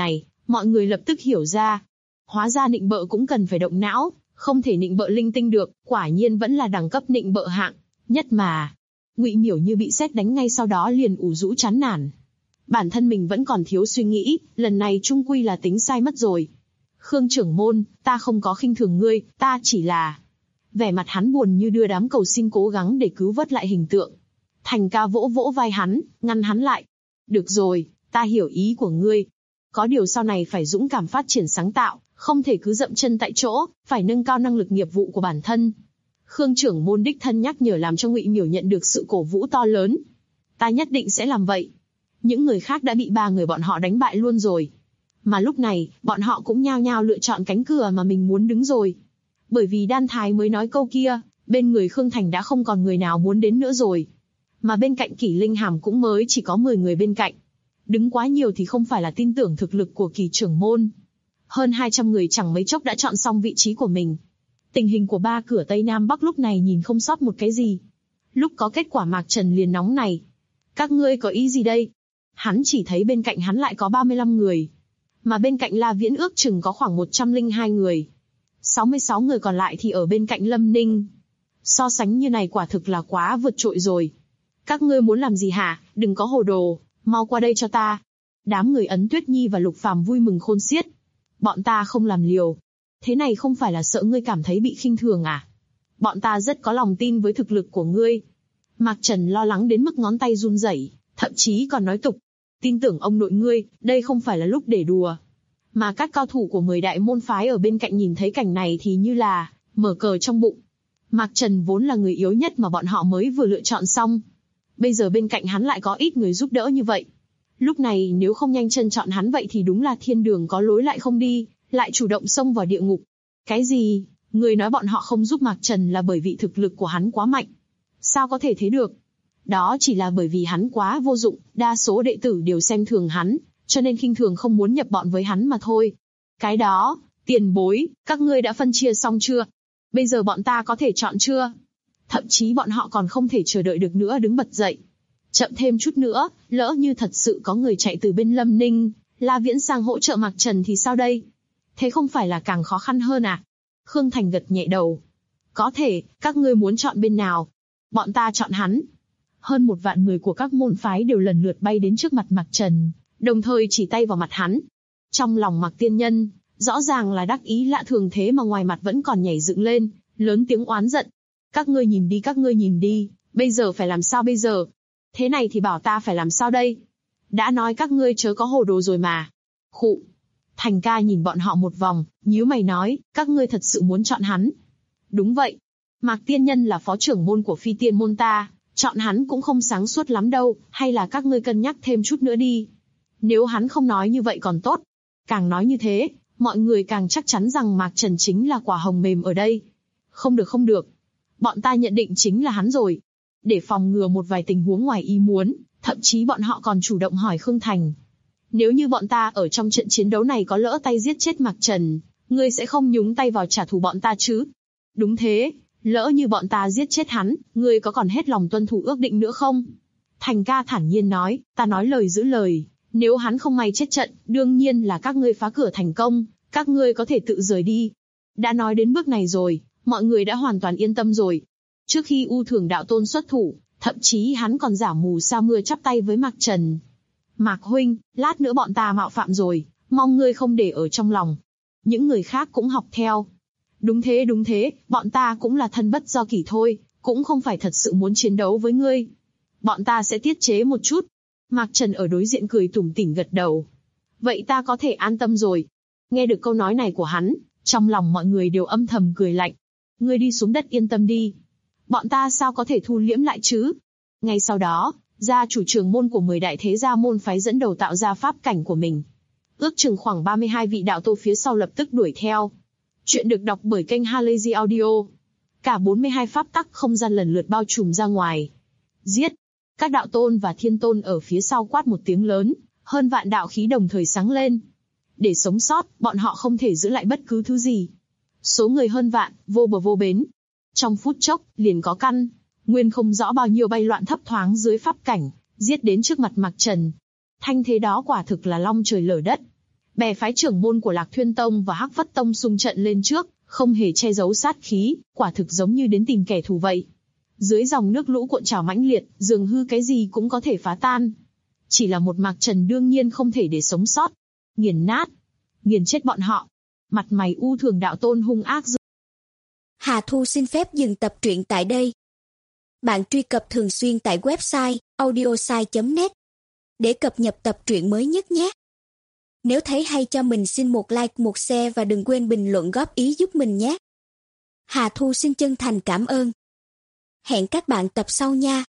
Mọi người lập tức hiểu ra. Hóa ra nịnh bợ cũng cần phải động não, không thể nịnh bợ linh tinh được, quả nhiên vẫn là đẳng cấp nịnh bợ hạng nhất mà. Ngụy Miểu như bị sét đánh, ngay sau đó liền ủ rũ chán nản. Bản thân mình vẫn còn thiếu suy nghĩ, lần này chung quy là tính sai mất rồi. Khương trưởng môn, ta không có khinh thường ngươi, ta chỉ là... Vẻ mặt hắn buồn như đưa đám cầu xin, cố gắng để cứu vớt lại hình tượng. Thành Ca vỗ vỗ vai hắn, ngăn hắn lại. Được rồi, ta hiểu ý của ngươi. Có điều sau này phải dũng cảm phát triển sáng tạo, không thể cứ dậm chân tại chỗ, phải nâng cao năng lực nghiệp vụ của bản thân. Khương trưởng môn đích thân nhắc nhở làm cho Ngụy Miểu nhận được sự cổ vũ to lớn. Ta nhất định sẽ làm vậy. Những người khác đã bị 3 người bọn họ đánh bại luôn rồi. Mà lúc này, bọn họ cũng nhao nhao lựa chọn cánh cửa mà mình muốn đứng rồi. Bởi vì Đan Thái mới nói câu kia, bên người Khương Thành đã không còn người nào muốn đến nữa rồi. Mà bên cạnh Kỷ Linh Hàm cũng mới chỉ có 10 người bên cạnh. Đứng quá nhiều thì không phải là tin tưởng thực lực của Kỷ trưởng môn. Hơn 200 người chẳng mấy chốc đã chọn xong vị trí của mình. Tình hình của 3 cửa Tây Nam Bắc lúc này nhìn không sót một cái gì. Lúc có kết quả Mạc Trần liền nóng này. Các ngươi có ý gì đây? Hắn chỉ thấy bên cạnh hắn lại có 35 người. Mà bên cạnh La Viễn ước chừng có khoảng 102 người. 66 người còn lại thì ở bên cạnh Lâm Ninh. So sánh như này quả thực là quá vượt trội rồi. Các ngươi muốn làm gì hả? Đừng có hồ đồ, mau qua đây cho ta. Đám người Ấn Tuyết Nhi và Lục Phàm vui mừng khôn xiết. Bọn ta không làm liều. Thế này không phải là sợ ngươi cảm thấy bị khinh thường à? Bọn ta rất có lòng tin với thực lực của ngươi. Mạc Trần lo lắng đến mức ngón tay run rẩy, thậm chí còn nói tục. Tin tưởng ông nội ngươi, đây không phải là lúc để đùa. Mà các cao thủ của 10 đại môn phái ở bên cạnh nhìn thấy cảnh này thì như là mở cờ trong bụng. Mạc Trần vốn là người yếu nhất mà bọn họ mới vừa lựa chọn xong. Bây giờ bên cạnh hắn lại có ít người giúp đỡ như vậy. Lúc này nếu không nhanh chân chọn hắn vậy thì đúng là thiên đường có lối lại không đi, lại chủ động xông vào địa ngục. Cái gì? Người nói bọn họ không giúp Mạc Trần là bởi vì thực lực của hắn quá mạnh. Sao có thể thế được? Đó chỉ là bởi vì hắn quá vô dụng, đa số đệ tử đều xem thường hắn, cho nên khinh thường không muốn nhập bọn với hắn mà thôi. Cái đó, tiền bối, các ngươi đã phân chia xong chưa? Bây giờ bọn ta có thể chọn chưa? Thậm chí bọn họ còn không thể chờ đợi được nữa đứng bật dậy. Chậm thêm chút nữa, lỡ như thật sự có người chạy từ bên Lâm Ninh, La Viễn sang hỗ trợ Mạc Trần thì sao đây? Thế không phải là càng khó khăn hơn à? Khương Thành gật nhẹ đầu. Có thể, các ngươi muốn chọn bên nào? Bọn ta chọn hắn. Hơn 1 vạn người của các môn phái đều lần lượt bay đến trước mặt Mạc Trần, đồng thời chỉ tay vào mặt hắn. Trong lòng Mạc Tiên Nhân, rõ ràng là đắc ý lạ thường thế mà ngoài mặt vẫn còn nhảy dựng lên, lớn tiếng oán giận. Các ngươi nhìn đi, bây giờ phải làm sao bây giờ? Thế này thì bảo ta phải làm sao đây? Đã nói các ngươi chớ có hồ đồ rồi mà. Khụ. Thành Ca nhìn bọn họ một vòng, nhíu mày nói, các ngươi thật sự muốn chọn hắn? Đúng vậy. Mạc Tiên Nhân là phó trưởng môn của Phi Tiên môn ta, chọn hắn cũng không sáng suốt lắm đâu, hay là các ngươi cân nhắc thêm chút nữa đi. Nếu hắn không nói như vậy còn tốt. Càng nói như thế, mọi người càng chắc chắn rằng Mạc Trần chính là quả hồng mềm ở đây. Không được. Bọn ta nhận định chính là hắn rồi. Để phòng ngừa một vài tình huống ngoài ý muốn, thậm chí bọn họ còn chủ động hỏi Khương Thành. Nếu như bọn ta ở trong trận chiến đấu này có lỡ tay giết chết Mạc Trần, ngươi sẽ không nhúng tay vào trả thù bọn ta chứ? Đúng thế, lỡ như bọn ta giết chết hắn, ngươi có còn hết lòng tuân thủ ước định nữa không? Thành Ca thản nhiên nói, ta nói lời giữ lời, nếu hắn không may chết trận, đương nhiên là các ngươi phá cửa thành công, các ngươi có thể tự rời đi. Đã nói đến bước này rồi, mọi người đã hoàn toàn yên tâm rồi. Trước khi U Thường Đạo Tôn xuất thủ, thậm chí hắn còn giả mù sa mưa chắp tay với Mạc Trần. Mạc huynh, lát nữa bọn ta mạo phạm rồi, mong ngươi không để ở trong lòng. Những người khác cũng học theo. Đúng thế, bọn ta cũng là thân bất do kỷ thôi, cũng không phải thật sự muốn chiến đấu với ngươi. Bọn ta sẽ tiết chế một chút. Mạc Trần ở đối diện cười tủm tỉm gật đầu. Vậy ta có thể an tâm rồi. Nghe được câu nói này của hắn, trong lòng mọi người đều âm thầm cười lạnh. Ngươi đi xuống đất yên tâm đi. Bọn ta sao có thể thu liễm lại chứ? Ngay sau đó, gia chủ trưởng môn của 10 đại thế gia môn phái dẫn đầu tạo ra pháp cảnh của mình. Ước chừng khoảng 32 vị đạo tô phía sau lập tức đuổi theo. Chuyện được đọc bởi kênh Halazy Audio. Cả 42 pháp tắc không gian lần lượt bao trùm ra ngoài. Giết! Các đạo tôn và thiên tôn ở phía sau quát một tiếng lớn, hơn vạn đạo khí đồng thời sáng lên. Để sống sót, bọn họ không thể giữ lại bất cứ thứ gì. Số người hơn vạn, vô bờ vô bến. Trong phút chốc, liền có căn, nguyên không rõ bao nhiêu bay loạn thấp thoáng dưới pháp cảnh, giết đến trước mặt Mạc Trần. Thanh thế đó quả thực là long trời lở đất. Bè phái trưởng môn của Lạc Thuyên Tông và Hắc Vất Tông xung trận lên trước, không hề che giấu sát khí, quả thực giống như đến tìm kẻ thù vậy. Dưới dòng nước lũ cuộn trào mãnh liệt, dường hư cái gì cũng có thể phá tan. Chỉ là một Mạc Trần đương nhiên không thể để sống sót. Nghiền nát, nghiền chết bọn họ. Mặt mày U Thường Đạo Tôn hung ác. Hà Thu xin phép dừng tập truyện tại đây. Bạn truy cập thường xuyên tại website audiosai.net để cập nhật tập truyện mới nhất nhé. Nếu thấy hay cho mình xin một like, một share và đừng quên bình luận góp ý giúp mình nhé. Hà Thu xin chân thành cảm ơn. Hẹn các bạn tập sau nha.